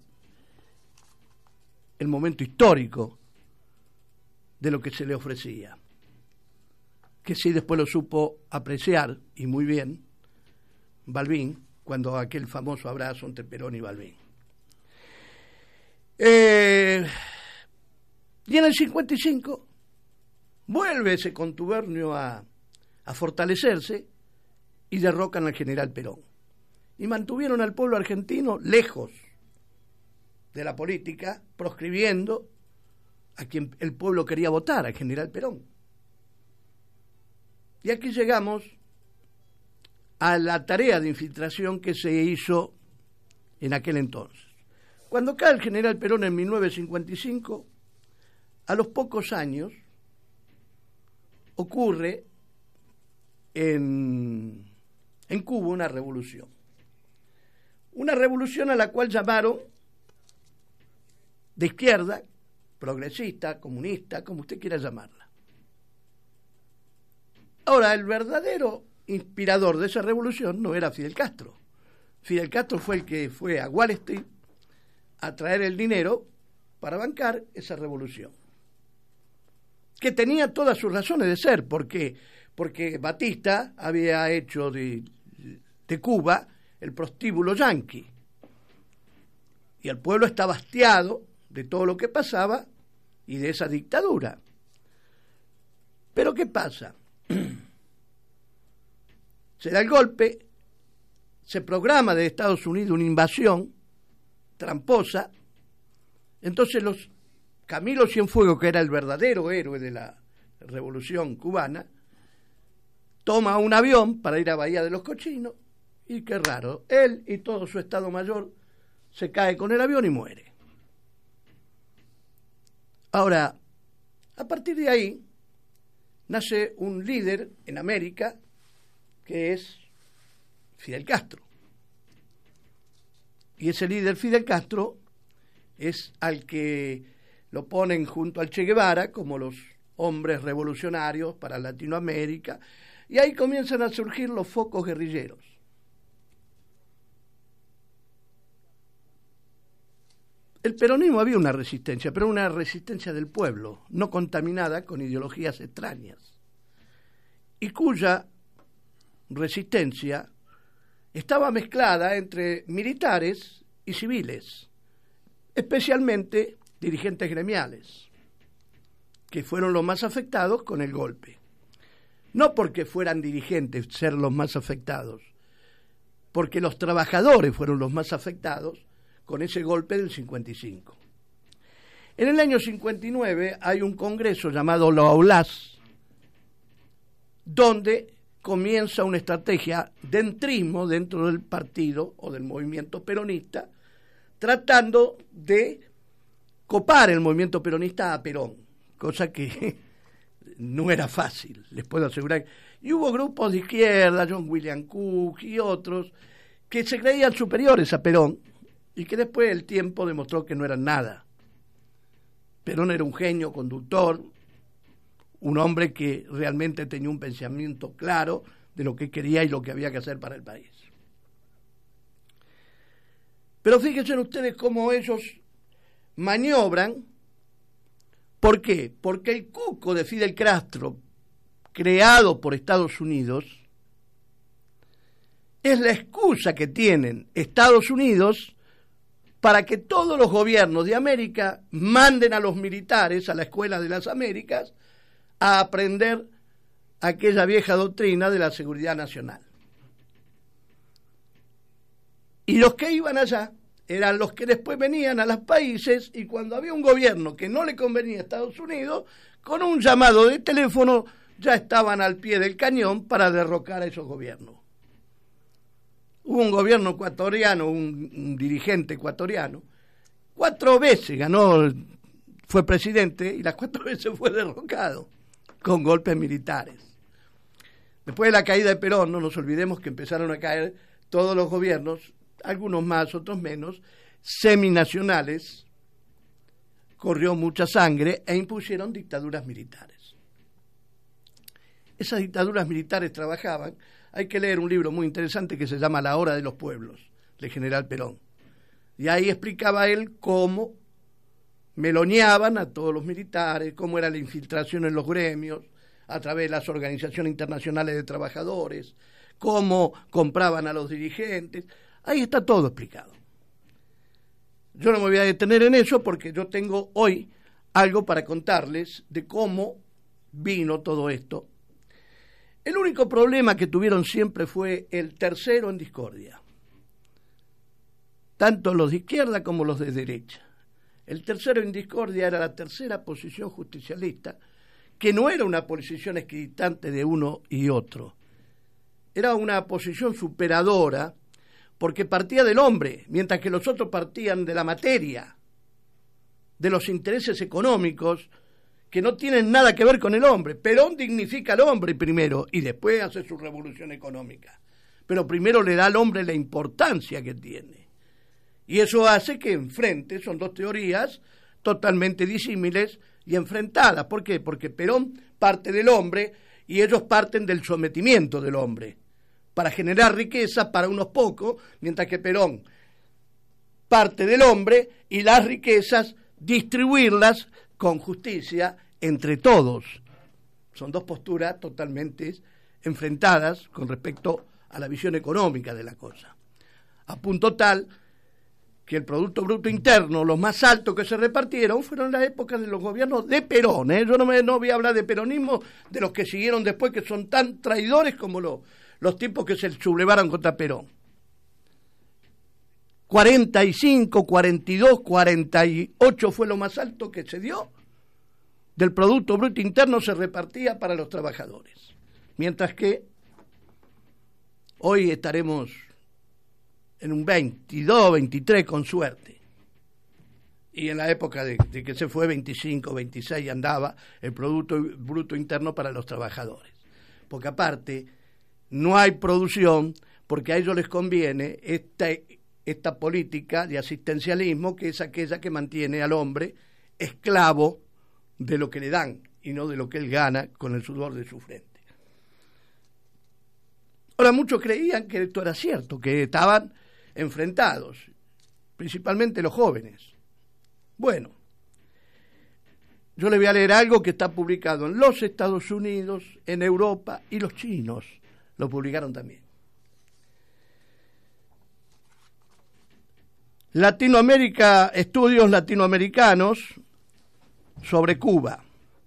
el momento histórico de lo que se le ofrecía, que sí después lo supo apreciar, y muy bien, Balbín, cuando aquel famoso abrazo entre Perón y Balbín. Eh, y en el cincuenta y cinco vuelve ese contubernio a, a fortalecerse y derrocan al general Perón. Y mantuvieron al pueblo argentino lejos de la política, proscribiendo a quien el pueblo quería votar, al general Perón. Y aquí llegamos a la tarea de infiltración que se hizo en aquel entonces. Cuando cae el general Perón en mil novecientos cincuenta y cinco, a los pocos años ocurre en, en Cuba una revolución. Una revolución a la cual llamaron de izquierda, progresista, comunista, como usted quiera llamarla. Ahora, el verdadero inspirador de esa revolución no era Fidel Castro. Fidel Castro fue el que fue a Wall Street a traer el dinero para bancar esa revolución, que tenía todas sus razones de ser, porque porque Batista había hecho de, de Cuba el prostíbulo yanqui, y el pueblo estaba hastiado de todo lo que pasaba y de esa dictadura. Pero ¿qué pasa? Se da el golpe, se programa de Estados Unidos una invasión tramposa, entonces los Camilo Cienfuegos, que era el verdadero héroe de la Revolución cubana, toma un avión para ir a Bahía de los Cochinos, y qué raro, él y todo su Estado Mayor se cae con el avión y muere. Ahora, a partir de ahí, nace un líder en América, que es Fidel Castro. Y ese líder Fidel Castro es al que lo ponen junto al Che Guevara como los hombres revolucionarios para Latinoamérica, y ahí comienzan a surgir los focos guerrilleros. El peronismo había una resistencia, pero una resistencia del pueblo, no contaminada con ideologías extrañas, y cuya resistencia estaba mezclada entre militares y civiles, especialmente dirigentes gremiales, que fueron los más afectados con el golpe. No porque fueran dirigentes ser los más afectados, porque los trabajadores fueron los más afectados con ese golpe del cincuenta y cinco. En el año cincuenta y nueve hay un congreso llamado la O L A S, donde comienza una estrategia de entrismo dentro del partido o del movimiento peronista, tratando de copar el movimiento peronista a Perón, cosa que no era fácil, les puedo asegurar. Y hubo grupos de izquierda, John William Cook y otros, que se creían superiores a Perón y que después el tiempo demostró que no eran nada. Perón era un genio conductor, un hombre que realmente tenía un pensamiento claro de lo que quería y lo que había que hacer para el país. Pero fíjense ustedes cómo ellos maniobran. ¿Por qué? Porque el cuco de Fidel Castro, creado por Estados Unidos, es la excusa que tienen Estados Unidos para que todos los gobiernos de América manden a los militares a la Escuela de las Américas a aprender aquella vieja doctrina de la seguridad nacional. Y los que iban allá eran los que después venían a los países y cuando había un gobierno que no le convenía a Estados Unidos, con un llamado de teléfono ya estaban al pie del cañón para derrocar a esos gobiernos. Hubo un gobierno ecuatoriano, un, un dirigente ecuatoriano, cuatro veces ganó, fue presidente y las cuatro veces fue derrocado con golpes militares. Después de la caída de Perón, no nos olvidemos que empezaron a caer todos los gobiernos, algunos más, otros menos, seminacionales, corrió mucha sangre e impusieron dictaduras militares. Esas dictaduras militares trabajaban, hay que leer un libro muy interesante que se llama La Hora de los Pueblos, del general Perón, y ahí explicaba él cómo meloneaban a todos los militares, cómo era la infiltración en los gremios, a través de las organizaciones internacionales de trabajadores, cómo compraban a los dirigentes. Ahí está todo explicado. Yo no me voy a detener en eso porque yo tengo hoy algo para contarles de cómo vino todo esto. El único problema que tuvieron siempre fue el tercero en discordia, tanto los de izquierda como los de derecha. El tercero en discordia era la tercera posición justicialista, que no era una posición equidistante de uno y otro, era una posición superadora, porque partía del hombre, mientras que los otros partían de la materia, de los intereses económicos, que no tienen nada que ver con el hombre. Perón dignifica al hombre primero y después hace su revolución económica, pero primero le da al hombre la importancia que tiene. Y eso hace que enfrente, son dos teorías totalmente disímiles y enfrentadas. ¿Por qué? Porque Perón parte del hombre y ellos parten del sometimiento del hombre, para generar riqueza para unos pocos, mientras que Perón parte del hombre y las riquezas distribuirlas con justicia entre todos. Son dos posturas totalmente enfrentadas con respecto a la visión económica de la cosa, a punto tal que el Producto Bruto Interno, los más altos que se repartieron, fueron las épocas de los gobiernos de Perón. ¿eh? Yo no, me, no voy a hablar de peronismo, de los que siguieron después, que son tan traidores como los, los tipos que se sublevaron contra Perón. cuarenta y cinco, cuarenta y dos, cuarenta y ocho fue lo más alto que se dio. Del Producto Bruto Interno se repartía para los trabajadores. Mientras que hoy estaremos en un veintidós, veintitrés con suerte. Y en la época de, de que se fue veinticinco, veintiséis andaba el Producto Bruto Interno para los trabajadores. Porque aparte no hay producción, porque a ellos les conviene esta, esta política de asistencialismo, que es aquella que mantiene al hombre esclavo de lo que le dan y no de lo que él gana con el sudor de su frente. Ahora, muchos creían que esto era cierto, que estaban enfrentados, principalmente los jóvenes. Bueno, yo les voy a leer algo que está publicado en los Estados Unidos, en Europa, y los chinos lo publicaron también. Latinoamérica, estudios latinoamericanos sobre Cuba.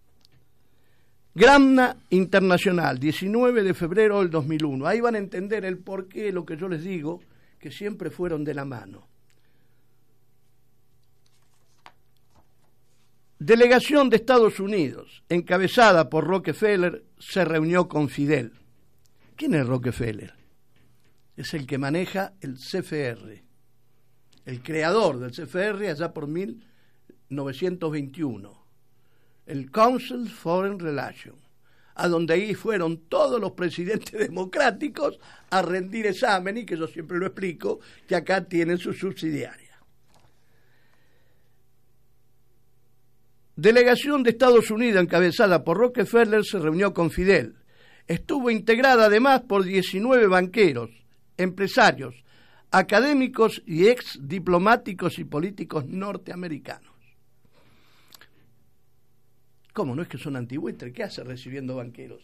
Gramna Internacional, diecinueve de febrero del dos mil uno. Ahí van a entender el porqué de lo que yo les digo, que siempre fueron de la mano. Delegación de Estados Unidos, encabezada por Rockefeller, se reunió con Fidel. ¿Quién es Rockefeller? Es el que maneja el C F R, el creador del C F R allá por mil novecientos veintiuno. el Council Foreign Relations, a donde ahí fueron todos los presidentes democráticos a rendir examen, y que yo siempre lo explico, que acá tienen su subsidiaria. Delegación de Estados Unidos encabezada por Rockefeller se reunió con Fidel. Estuvo integrada además por diecinueve banqueros, empresarios, académicos y ex diplomáticos y políticos norteamericanos. ¿Cómo? ¿No es que son antibuitres? ¿Qué hace recibiendo banqueros?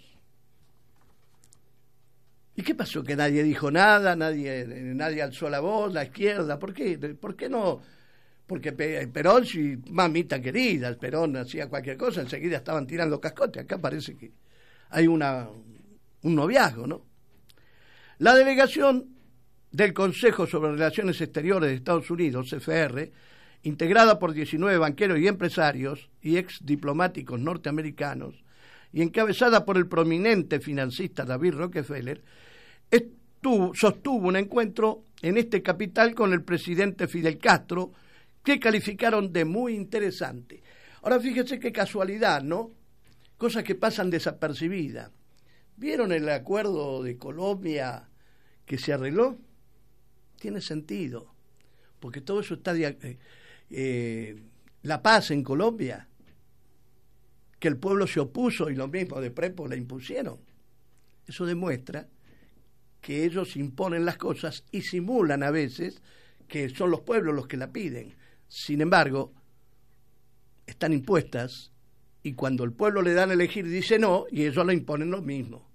¿Y qué pasó? ¿Que nadie dijo nada? ¿Nadie, nadie alzó la voz? ¿La izquierda? ¿Por qué? ¿Por qué no? Porque Perón, si mamita querida, el Perón hacía cualquier cosa, enseguida estaban tirando cascotes. Acá parece que hay una, un noviazgo, ¿no? La delegación del Consejo sobre Relaciones Exteriores de Estados Unidos, C F R, integrada por diecinueve banqueros y empresarios y ex diplomáticos norteamericanos, y encabezada por el prominente financista David Rockefeller, estuvo, sostuvo un encuentro en este capital con el presidente Fidel Castro, que calificaron de muy interesante. Ahora fíjense qué casualidad, ¿no? Cosas que pasan desapercibidas. ¿Vieron el acuerdo de Colombia que se arregló? Tiene sentido, porque todo eso está... Eh, eh, la paz en Colombia, que el pueblo se opuso y lo mismo de Prepo la impusieron. Eso demuestra que ellos imponen las cosas y simulan a veces que son los pueblos los que la piden. Sin embargo, están impuestas y cuando el pueblo le dan a elegir dice no y ellos le imponen lo mismo.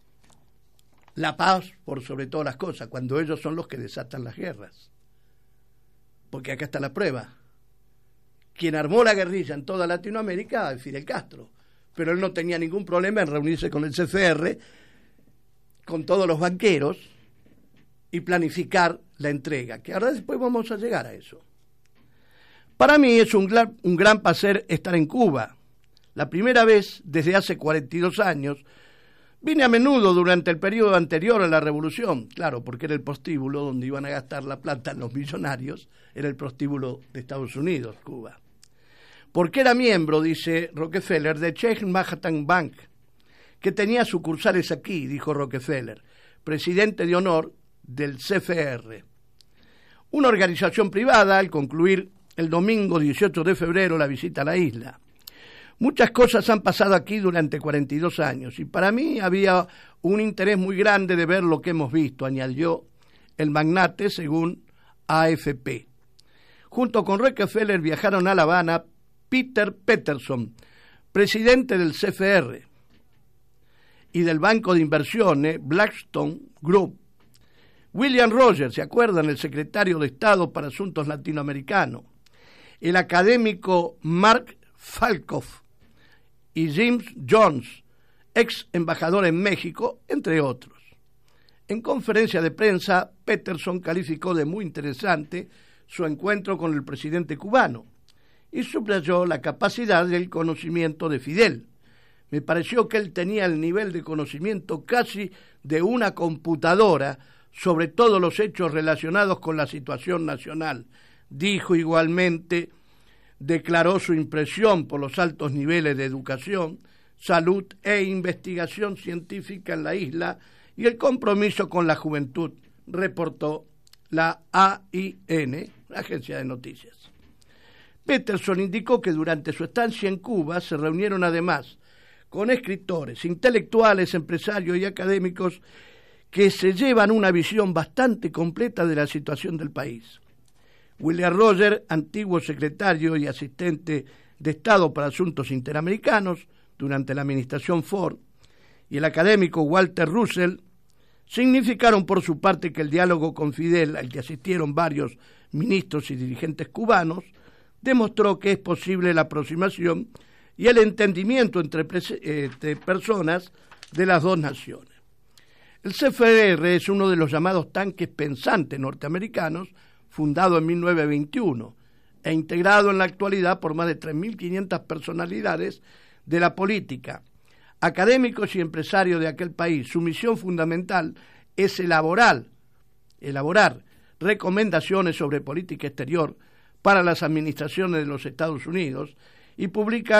La paz por sobre todas las cosas, cuando ellos son los que desatan las guerras. Porque acá está la prueba. Quien armó la guerrilla en toda Latinoamérica es Fidel Castro, pero él no tenía ningún problema en reunirse con el C F R, con todos los banqueros y planificar la entrega, que ahora después vamos a llegar a eso. Para mí es un gran, un gran placer estar en Cuba. La primera vez desde hace cuarenta y dos años. Vine a menudo durante el periodo anterior a la revolución, claro, porque era el prostíbulo donde iban a gastar la plata los millonarios, era el prostíbulo de Estados Unidos, Cuba. Porque era miembro, dice Rockefeller, de Czech Manhattan Bank, que tenía sucursales aquí, dijo Rockefeller, presidente de honor del C F R. Una organización privada al concluir el domingo dieciocho de febrero la visita a la isla. Muchas cosas han pasado aquí durante cuarenta y dos años y para mí había un interés muy grande de ver lo que hemos visto, añadió el magnate según A F P. Junto con Rockefeller viajaron a La Habana Peter Peterson, presidente del C F R y del banco de inversiones Blackstone Group. William Rogers, ¿se acuerdan? El secretario de Estado para Asuntos Latinoamericanos. El académico Mark Falkhoff y James Jones, ex embajador en México, entre otros. En conferencia de prensa, Peterson calificó de muy interesante su encuentro con el presidente cubano y subrayó la capacidad del conocimiento de Fidel. Me pareció que él tenía el nivel de conocimiento casi de una computadora sobre todos los hechos relacionados con la situación nacional. Dijo igualmente, declaró su impresión por los altos niveles de educación, salud e investigación científica en la isla y el compromiso con la juventud, reportó la A I N, la agencia de noticias. Peterson indicó que durante su estancia en Cuba se reunieron además con escritores, intelectuales, empresarios y académicos que se llevan una visión bastante completa de la situación del país. William Rogers, antiguo secretario y asistente de Estado para Asuntos Interamericanos durante la administración Ford, y el académico Walter Russell, significaron por su parte que el diálogo con Fidel, al que asistieron varios ministros y dirigentes cubanos, demostró que es posible la aproximación y el entendimiento entre, entre personas de las dos naciones. El C F R es uno de los llamados tanques pensantes norteamericanos, fundado en mil novecientos veintiuno e integrado en la actualidad por más de tres mil quinientas personalidades de la política, académicos y empresarios de aquel país. Su misión fundamental es elaborar, elaborar recomendaciones sobre política exterior para las administraciones de los Estados Unidos y publican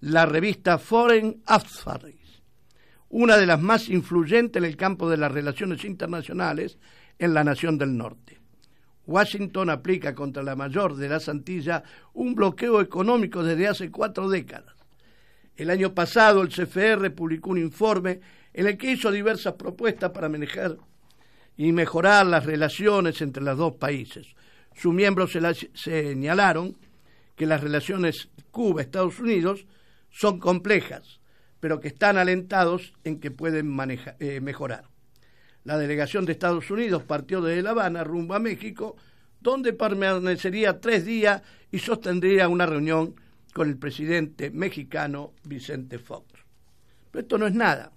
la revista Foreign Affairs, una de las más influyentes en el campo de las relaciones internacionales en la nación del norte. Washington aplica contra la mayor de las Antillas un bloqueo económico desde hace cuatro décadas. El año pasado el C F R publicó un informe en el que hizo diversas propuestas para manejar y mejorar las relaciones entre los dos países. Sus miembros se la, señalaron que las relaciones Cuba-Estados Unidos son complejas, pero que están alentados en que pueden manejar, eh, mejorar. La delegación de Estados Unidos partió desde La Habana rumbo a México, donde permanecería tres días y sostendría una reunión con el presidente mexicano Vicente Fox. Pero esto no es nada.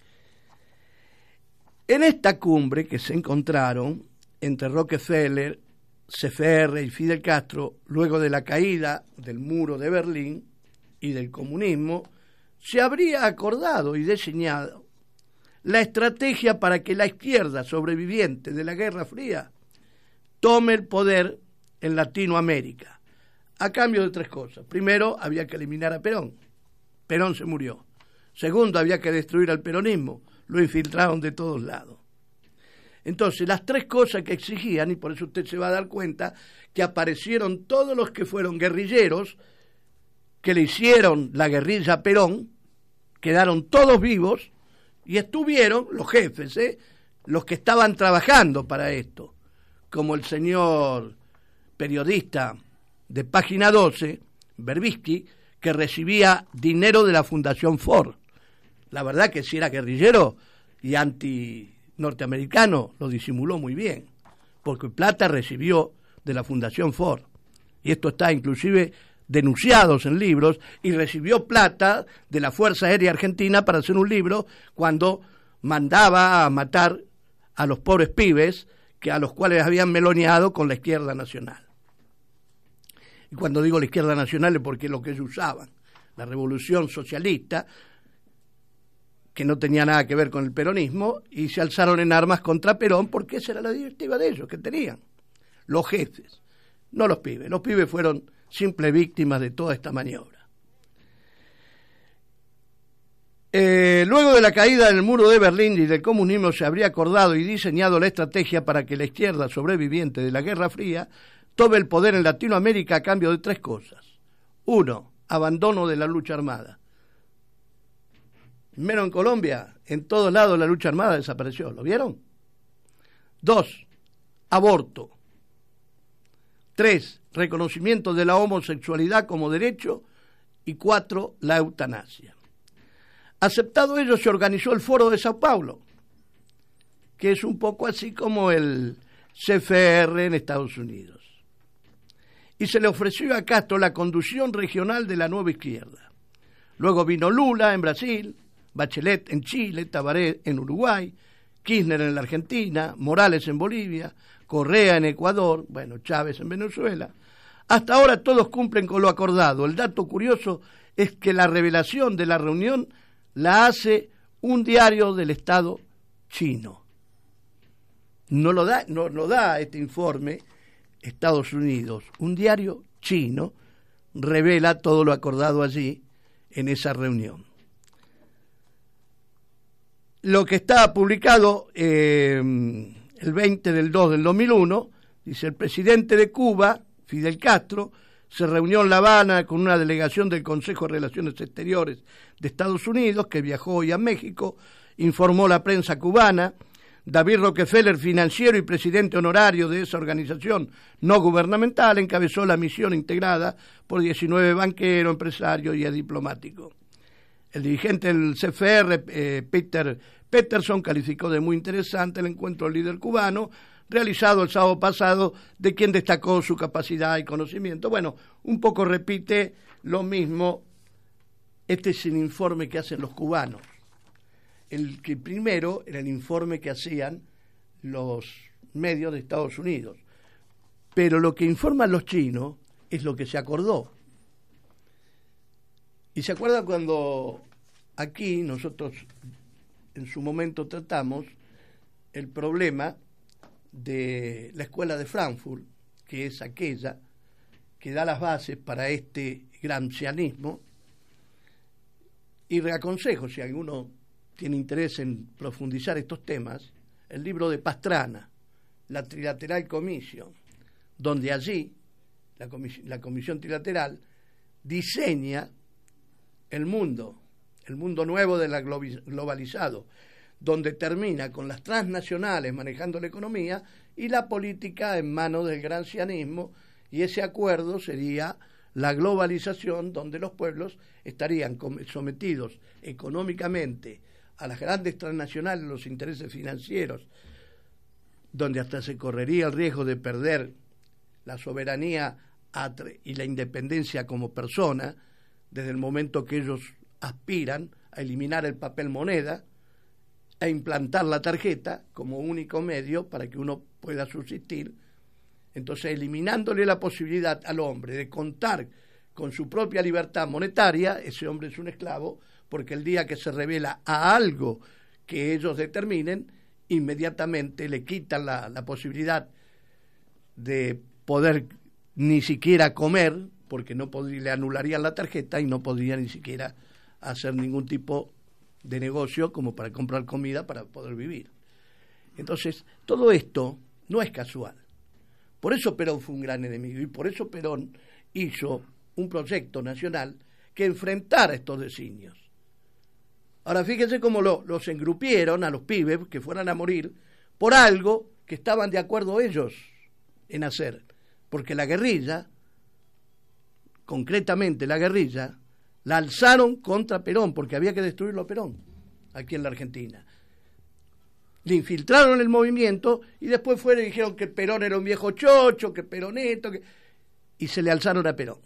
En esta cumbre que se encontraron entre Rockefeller, C F R y Fidel Castro, luego de la caída del muro de Berlín y del comunismo, se habría acordado y diseñado la estrategia para que la izquierda sobreviviente de la Guerra Fría tome el poder en Latinoamérica, a cambio de tres cosas. Primero, había que eliminar a Perón. Perón se murió. Segundo, había que destruir al peronismo. Lo infiltraron de todos lados. Entonces, las tres cosas que exigían, y por eso usted se va a dar cuenta que aparecieron todos los que fueron guerrilleros, que le hicieron la guerrilla a Perón, quedaron todos vivos, y estuvieron los jefes, ¿eh? los que estaban trabajando para esto, como el señor periodista de Página doce, Berbisky, que recibía dinero de la Fundación Ford. La verdad que si era guerrillero y anti-norteamericano, lo disimuló muy bien, porque plata recibió de la Fundación Ford. Y esto está inclusive denunciados en libros, y recibió plata de la Fuerza Aérea Argentina para hacer un libro cuando mandaba a matar a los pobres pibes que a los cuales habían meloneado con la izquierda nacional. Y cuando digo la izquierda nacional es porque es lo que ellos usaban, la revolución socialista, que no tenía nada que ver con el peronismo, y se alzaron en armas contra Perón porque esa era la directiva de ellos que tenían, los jefes, no los pibes. Los pibes fueron simples víctimas de toda esta maniobra. Eh, luego de la caída del muro de Berlín y del comunismo, se habría acordado y diseñado la estrategia para que la izquierda sobreviviente de la Guerra Fría tome el poder en Latinoamérica a cambio de tres cosas. Uno, abandono de la lucha armada. Menos en Colombia, en todos lados la lucha armada desapareció, ¿lo vieron? Dos, aborto. Tres, reconocimiento de la homosexualidad como derecho. Y cuatro, la eutanasia. Aceptado ello, se organizó el Foro de Sao Paulo, que es un poco así como el C F R en Estados Unidos. Y se le ofreció a Castro la conducción regional de la nueva izquierda. Luego vino Lula en Brasil, Bachelet en Chile, Tabaré en Uruguay, Kirchner en la Argentina, Morales en Bolivia, Correa en Ecuador, bueno, Chávez en Venezuela. Hasta ahora todos cumplen con lo acordado. El dato curioso es que la revelación de la reunión la hace un diario del Estado chino. No lo da, no lo da este informe Estados Unidos. Un diario chino revela todo lo acordado allí en esa reunión. Lo que está publicado eh, el veinte del dos del dos mil uno, dice: el presidente de Cuba, Fidel Castro, se reunió en La Habana con una delegación del Consejo de Relaciones Exteriores de Estados Unidos, que viajó hoy a México, informó la prensa cubana. David Rockefeller, financiero y presidente honorario de esa organización no gubernamental, encabezó la misión integrada por diecinueve banqueros, empresarios y diplomáticos. El dirigente del C F R, eh, Peter Peterson, calificó de muy interesante el encuentro del líder cubano, realizado el sábado pasado, de quien destacó su capacidad y conocimiento. Bueno, un poco repite lo mismo. Este es el informe que hacen los cubanos. El que primero era el informe que hacían los medios de Estados Unidos. Pero lo que informan los chinos es lo que se acordó. Y se acuerda cuando aquí nosotros en su momento tratamos el problema de la escuela de Frankfurt, que es aquella que da las bases para este gramscianismo, Y reaconsejo, si alguno tiene interés en profundizar estos temas, el libro de Pastrana, La Trilateral Commission, donde allí la, comis- la Comisión Trilateral diseña el mundo, el mundo nuevo de la globi- globalizado, donde termina con las transnacionales manejando la economía y la política en manos del gran sionismo, y ese acuerdo sería la globalización, donde los pueblos estarían sometidos económicamente a las grandes transnacionales, los intereses financieros, donde hasta se correría el riesgo de perder la soberanía y la independencia como persona, desde el momento que ellos aspiran a eliminar el papel moneda e implantar la tarjeta como único medio para que uno pueda subsistir. Entonces, eliminándole la posibilidad al hombre de contar con su propia libertad monetaria, ese hombre es un esclavo, porque el día que se revela a algo que ellos determinen, inmediatamente le quitan la, la posibilidad de poder ni siquiera comer, porque no podría, le anularían la tarjeta y no podría ni siquiera hacer ningún tipo de negocio como para comprar comida para poder vivir. Entonces, todo esto no es casual. Por eso Perón fue un gran enemigo y por eso Perón hizo un proyecto nacional que enfrentara estos designios. Ahora fíjense cómo lo, los engrupieron a los pibes que fueran a morir por algo que estaban de acuerdo ellos en hacer. Porque la guerrilla, concretamente la guerrilla, la alzaron contra Perón, porque había que destruirlo a Perón, aquí en la Argentina. Le infiltraron el movimiento y después fueron y dijeron que Perón era un viejo chocho, que Peroneto, que... y se le alzaron a Perón.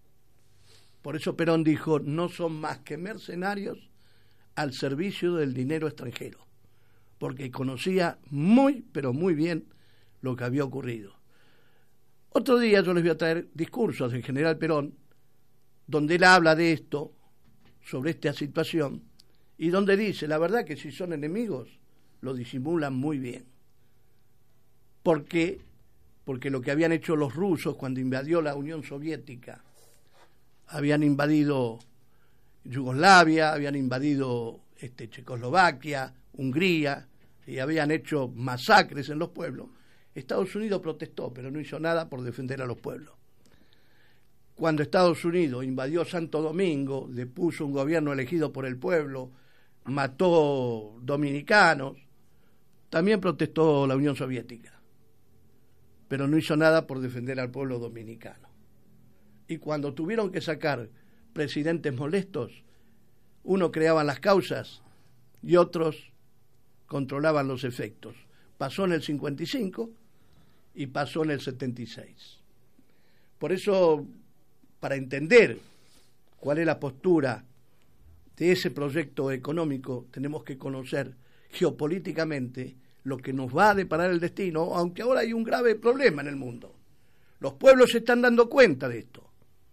Por eso Perón dijo, no son más que mercenarios al servicio del dinero extranjero, porque conocía muy, pero muy bien lo que había ocurrido. Otro día yo les voy a traer discursos del general Perón, donde él habla de esto, sobre esta situación, y donde dice, la verdad que si son enemigos, lo disimulan muy bien. ¿Por qué? Porque lo que habían hecho los rusos cuando invadió la Unión Soviética, habían invadido Yugoslavia, habían invadido este, Checoslovaquia, Hungría, y habían hecho masacres en los pueblos. Estados Unidos protestó, pero no hizo nada por defender a los pueblos. Cuando Estados Unidos invadió Santo Domingo, depuso un gobierno elegido por el pueblo, mató dominicanos, también protestó la Unión Soviética, pero no hizo nada por defender al pueblo dominicano. Y cuando tuvieron que sacar presidentes molestos, uno creaban las causas y otros controlaban los efectos. Pasó en el cincuenta y cinco y pasó en el setenta y seis. Por eso, para entender cuál es la postura de ese proyecto económico, tenemos que conocer geopolíticamente lo que nos va a deparar el destino, aunque ahora hay un grave problema en el mundo. Los pueblos se están dando cuenta de esto.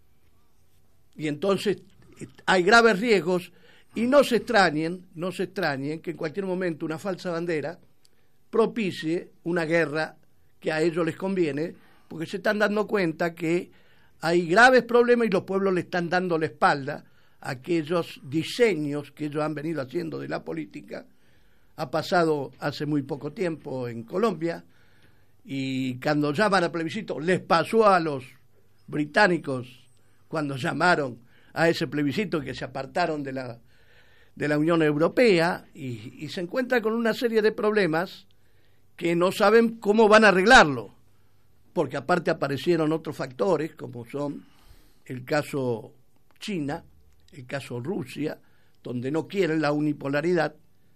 Y entonces hay graves riesgos, y no se extrañen, no se extrañen que en cualquier momento una falsa bandera propicie una guerra que a ellos les conviene, porque se están dando cuenta que hay graves problemas y los pueblos le están dando la espalda a aquellos diseños que ellos han venido haciendo de la política. Ha pasado hace muy poco tiempo en Colombia, y cuando llaman a plebiscito, les pasó a los británicos cuando llamaron a ese plebiscito, que se apartaron de la, de la Unión Europea, y, y se encuentra con una serie de problemas que no saben cómo van a arreglarlo, porque aparte aparecieron otros factores, como son el caso China, el caso Rusia, donde no quieren la unipolaridad,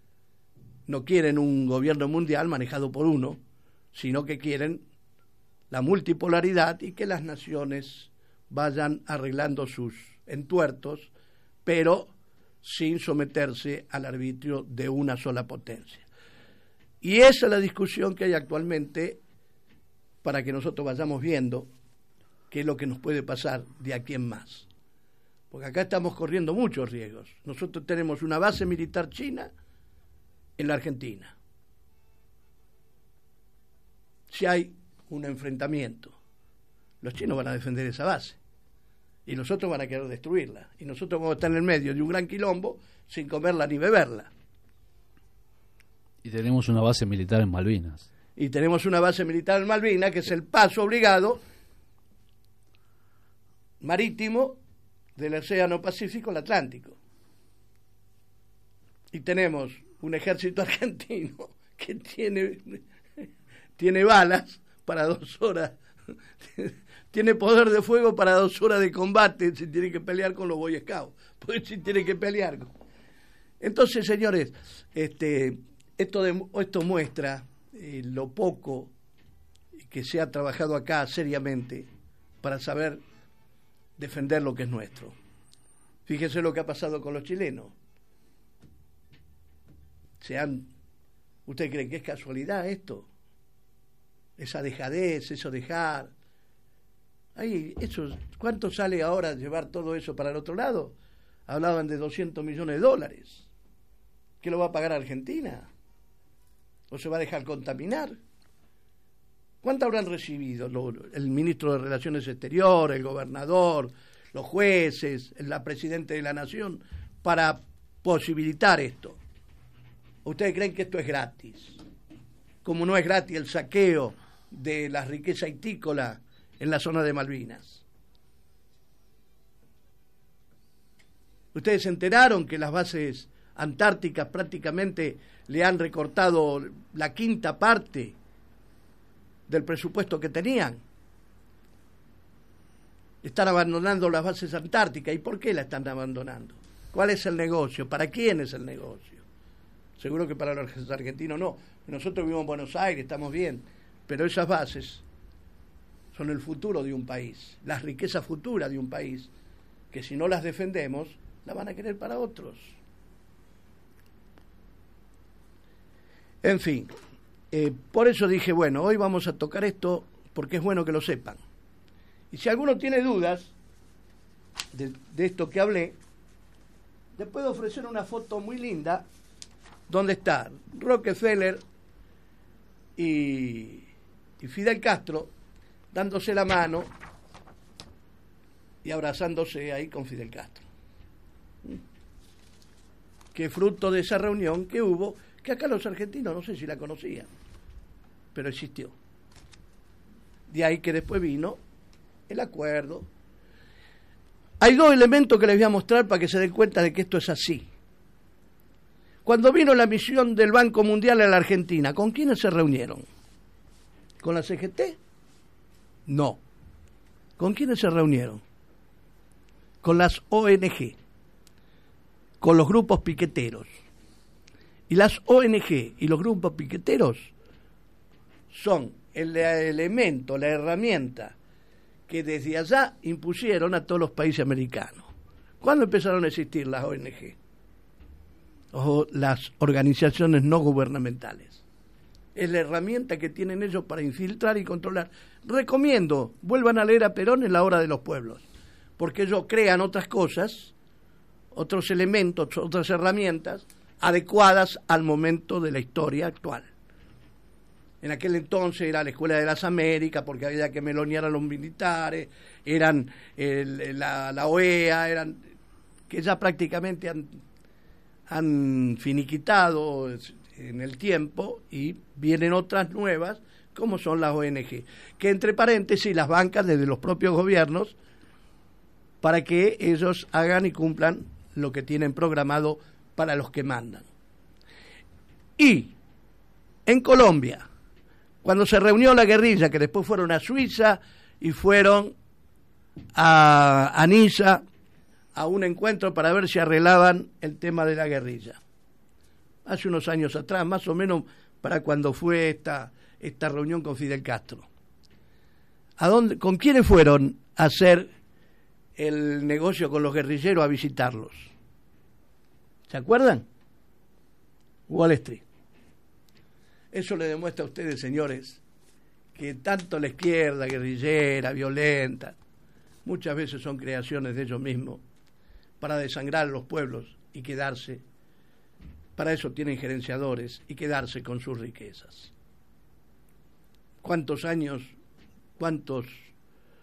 no quieren un gobierno mundial manejado por uno, sino que quieren la multipolaridad y que las naciones vayan arreglando sus entuertos, pero sin someterse al arbitrio de una sola potencia. Y esa es la discusión que hay actualmente, para que nosotros vayamos viendo qué es lo que nos puede pasar de aquí en más. Porque acá estamos corriendo muchos riesgos. Nosotros tenemos una base militar china en la Argentina. Si hay un enfrentamiento, los chinos van a defender esa base. Y los otros van a querer destruirla. Y nosotros vamos a estar en el medio de un gran quilombo sin comerla ni beberla. Y tenemos una base militar en Malvinas. Y tenemos una base militar en Malvinas, que es el paso obligado marítimo del Océano Pacífico al Atlántico. Y tenemos un ejército argentino que tiene, tiene balas para dos horas, tiene poder de fuego para dos horas de combate si tiene que pelear con los Boy Scouts, pues si tiene que pelear con... Entonces, señores, este, esto, de, esto muestra eh, lo poco que se ha trabajado acá seriamente para saber defender lo que es nuestro. Fíjese lo que ha pasado con los chilenos. Se han, ¿usted cree que es casualidad esto? Esa dejadez, eso dejar. Ahí, eso, ¿cuánto sale ahora llevar todo eso para el otro lado? Hablaban de doscientos millones de dólares. ¿Qué lo va a pagar Argentina? ¿O se va a dejar contaminar? ¿Cuánto habrán recibido lo, el ministro de Relaciones Exteriores, el gobernador, los jueces, la presidenta de la Nación, para posibilitar esto? ¿Ustedes creen que esto es gratis? Como no es gratis el saqueo de la riqueza hitícola en la zona de Malvinas. ¿Ustedes se enteraron que las bases antárticas prácticamente le han recortado la quinta parte del presupuesto que tenían? Están abandonando las bases antárticas. ¿Y por qué la están abandonando? ¿Cuál es el negocio? ¿Para quién es el negocio? Seguro que para los argentinos no. Nosotros vivimos en Buenos Aires, estamos bien, pero esas bases son el futuro de un país, las riquezas futuras de un país, que si no las defendemos, las van a querer para otros. En fin, eh, por eso dije, bueno, hoy vamos a tocar esto porque es bueno que lo sepan. Y si alguno tiene dudas de, de esto que hablé, le puedo ofrecer una foto muy linda donde está Rockefeller y, y Fidel Castro dándose la mano y abrazándose ahí con Fidel Castro. Que fruto de esa reunión que hubo, que acá los argentinos no sé si la conocían, pero existió. De ahí que después vino el acuerdo. Hay dos elementos que les voy a mostrar para que se den cuenta de que esto es así. Cuando vino la misión del Banco Mundial a la Argentina, ¿con quiénes se reunieron? ¿Con la C G T? No. ¿Con quiénes se reunieron? Con las O N G, con los grupos piqueteros. Y las O N G y los grupos piqueteros son el elemento, la herramienta que desde allá impusieron a todos los países americanos. ¿Cuándo empezaron a existir las O N G? O las organizaciones no gubernamentales. Es la herramienta que tienen ellos para infiltrar y controlar. Recomiendo, vuelvan a leer a Perón en La Hora de los Pueblos, porque ellos crean otras cosas, otros elementos, otras herramientas adecuadas al momento de la historia actual. En aquel entonces era la Escuela de las Américas, porque había que melonear a los militares, eran el, la, la O E A, eran que ya prácticamente han, han finiquitado en el tiempo, y vienen otras nuevas, como son las O N G, que entre paréntesis las bancas desde los propios gobiernos para que ellos hagan y cumplan lo que tienen programado para los que mandan. Y en Colombia, cuando se reunió la guerrilla, que después fueron a Suiza y fueron a, a Niza a un encuentro para ver si arreglaban el tema de la guerrilla. Hace unos años atrás, más o menos para cuando fue esta, esta reunión con Fidel Castro. ¿A dónde, con quiénes fueron a hacer el negocio con los guerrilleros, a visitarlos? ¿Se acuerdan? Wall Street. Eso le demuestra a ustedes, señores, que tanto la izquierda guerrillera, violenta, muchas veces son creaciones de ellos mismos para desangrar a los pueblos y quedarse. Para eso tienen gerenciadores y quedarse con sus riquezas. ¿Cuántos años, cuántos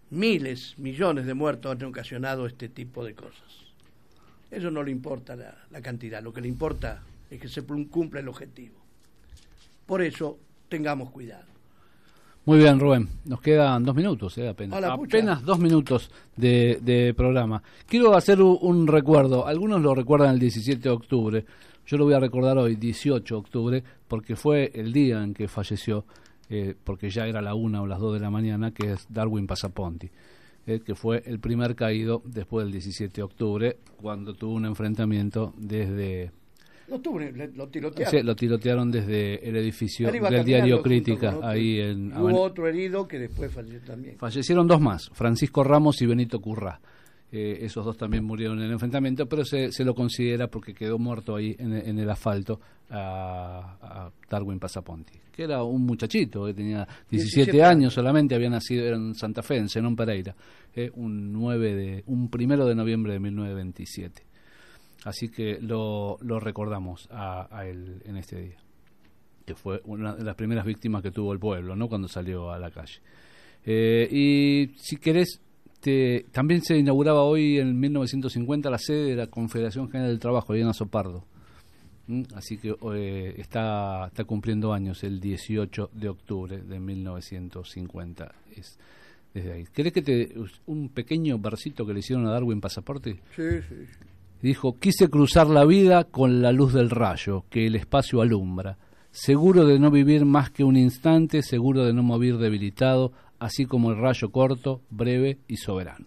miles, millones de muertos han ocasionado este tipo de cosas. Eso no le importa la, la cantidad, lo que le importa es que se cumpla el objetivo. Por eso, tengamos cuidado. Muy bien, Rubén. Nos quedan dos minutos, eh, apenas. Apenas dos minutos de, de programa. Quiero hacer un, un recuerdo. Algunos lo recuerdan el diecisiete de octubre. Yo lo voy a recordar hoy, dieciocho de octubre, porque fue el día en que falleció, eh, porque ya era la una o las dos de la mañana, que es Darwin Passaponti, eh, que fue el primer caído después del diecisiete de octubre, cuando tuvo un enfrentamiento desde... No tuvo, lo tirotearon. Sí, lo tirotearon desde el edificio del diario Crítica, ahí en... Hubo otro herido que después falleció también. Fallecieron dos más, Francisco Ramos y Benito Currá. Eh, esos dos también murieron en el enfrentamiento, pero se, se lo considera porque quedó muerto ahí en, en el asfalto a, a Darwin Passaponti, que era un muchachito que tenía diecisiete años solamente, había nacido era en Santa Fe, en Zenón Pereira, eh, un nueve de un primero de noviembre de mil novecientos veintisiete. Así que lo, lo recordamos a, a él en este día, que fue una de las primeras víctimas que tuvo el pueblo, ¿no?, cuando salió a la calle. Eh, y si querés, te, también se inauguraba hoy en mil novecientos cincuenta la sede de la Confederación General del Trabajo, ahí en Azopardo. ¿Mm? Así que eh, está, está cumpliendo años el dieciocho de octubre de mil novecientos cincuenta. Es desde ahí. ¿Querés que te un pequeño versito que le hicieron a Darwin Passaponti? Sí, sí. Dijo: quise cruzar la vida con la luz del rayo que el espacio alumbra, seguro de no vivir más que un instante, seguro de no morir debilitado, así como el rayo corto, breve y soberano.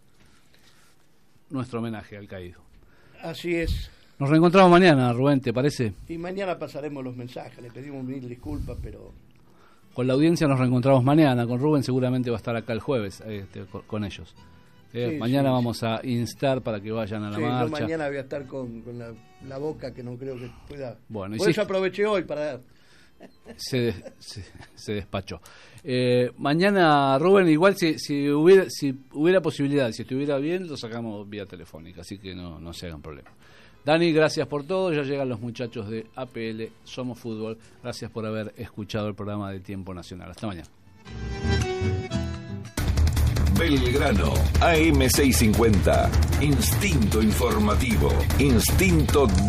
Nuestro homenaje al caído. Así es. Nos reencontramos mañana, Rubén, ¿te parece? Y mañana pasaremos los mensajes, le pedimos mil disculpas, pero... Con la audiencia nos reencontramos mañana, con Rubén seguramente va a estar acá el jueves este, con, con ellos. Eh, sí, mañana sí, vamos sí. a instar para que vayan a la sí, marcha. No, mañana voy a estar con, con la, la boca que no creo que pueda. Bueno, por eso aproveché hoy para. Se, se, se despachó. Eh, mañana, Rubén, igual si, si hubiera si hubiera posibilidad, si estuviera bien, lo sacamos vía telefónica, así que no, no se hagan problema. Dani, gracias por todo. Ya llegan los muchachos de A P L Somos Fútbol. Gracias por haber escuchado el programa de Tiempo Nacional. Hasta mañana. Belgrano, A M seiscientos cincuenta, Instinto Informativo, Instinto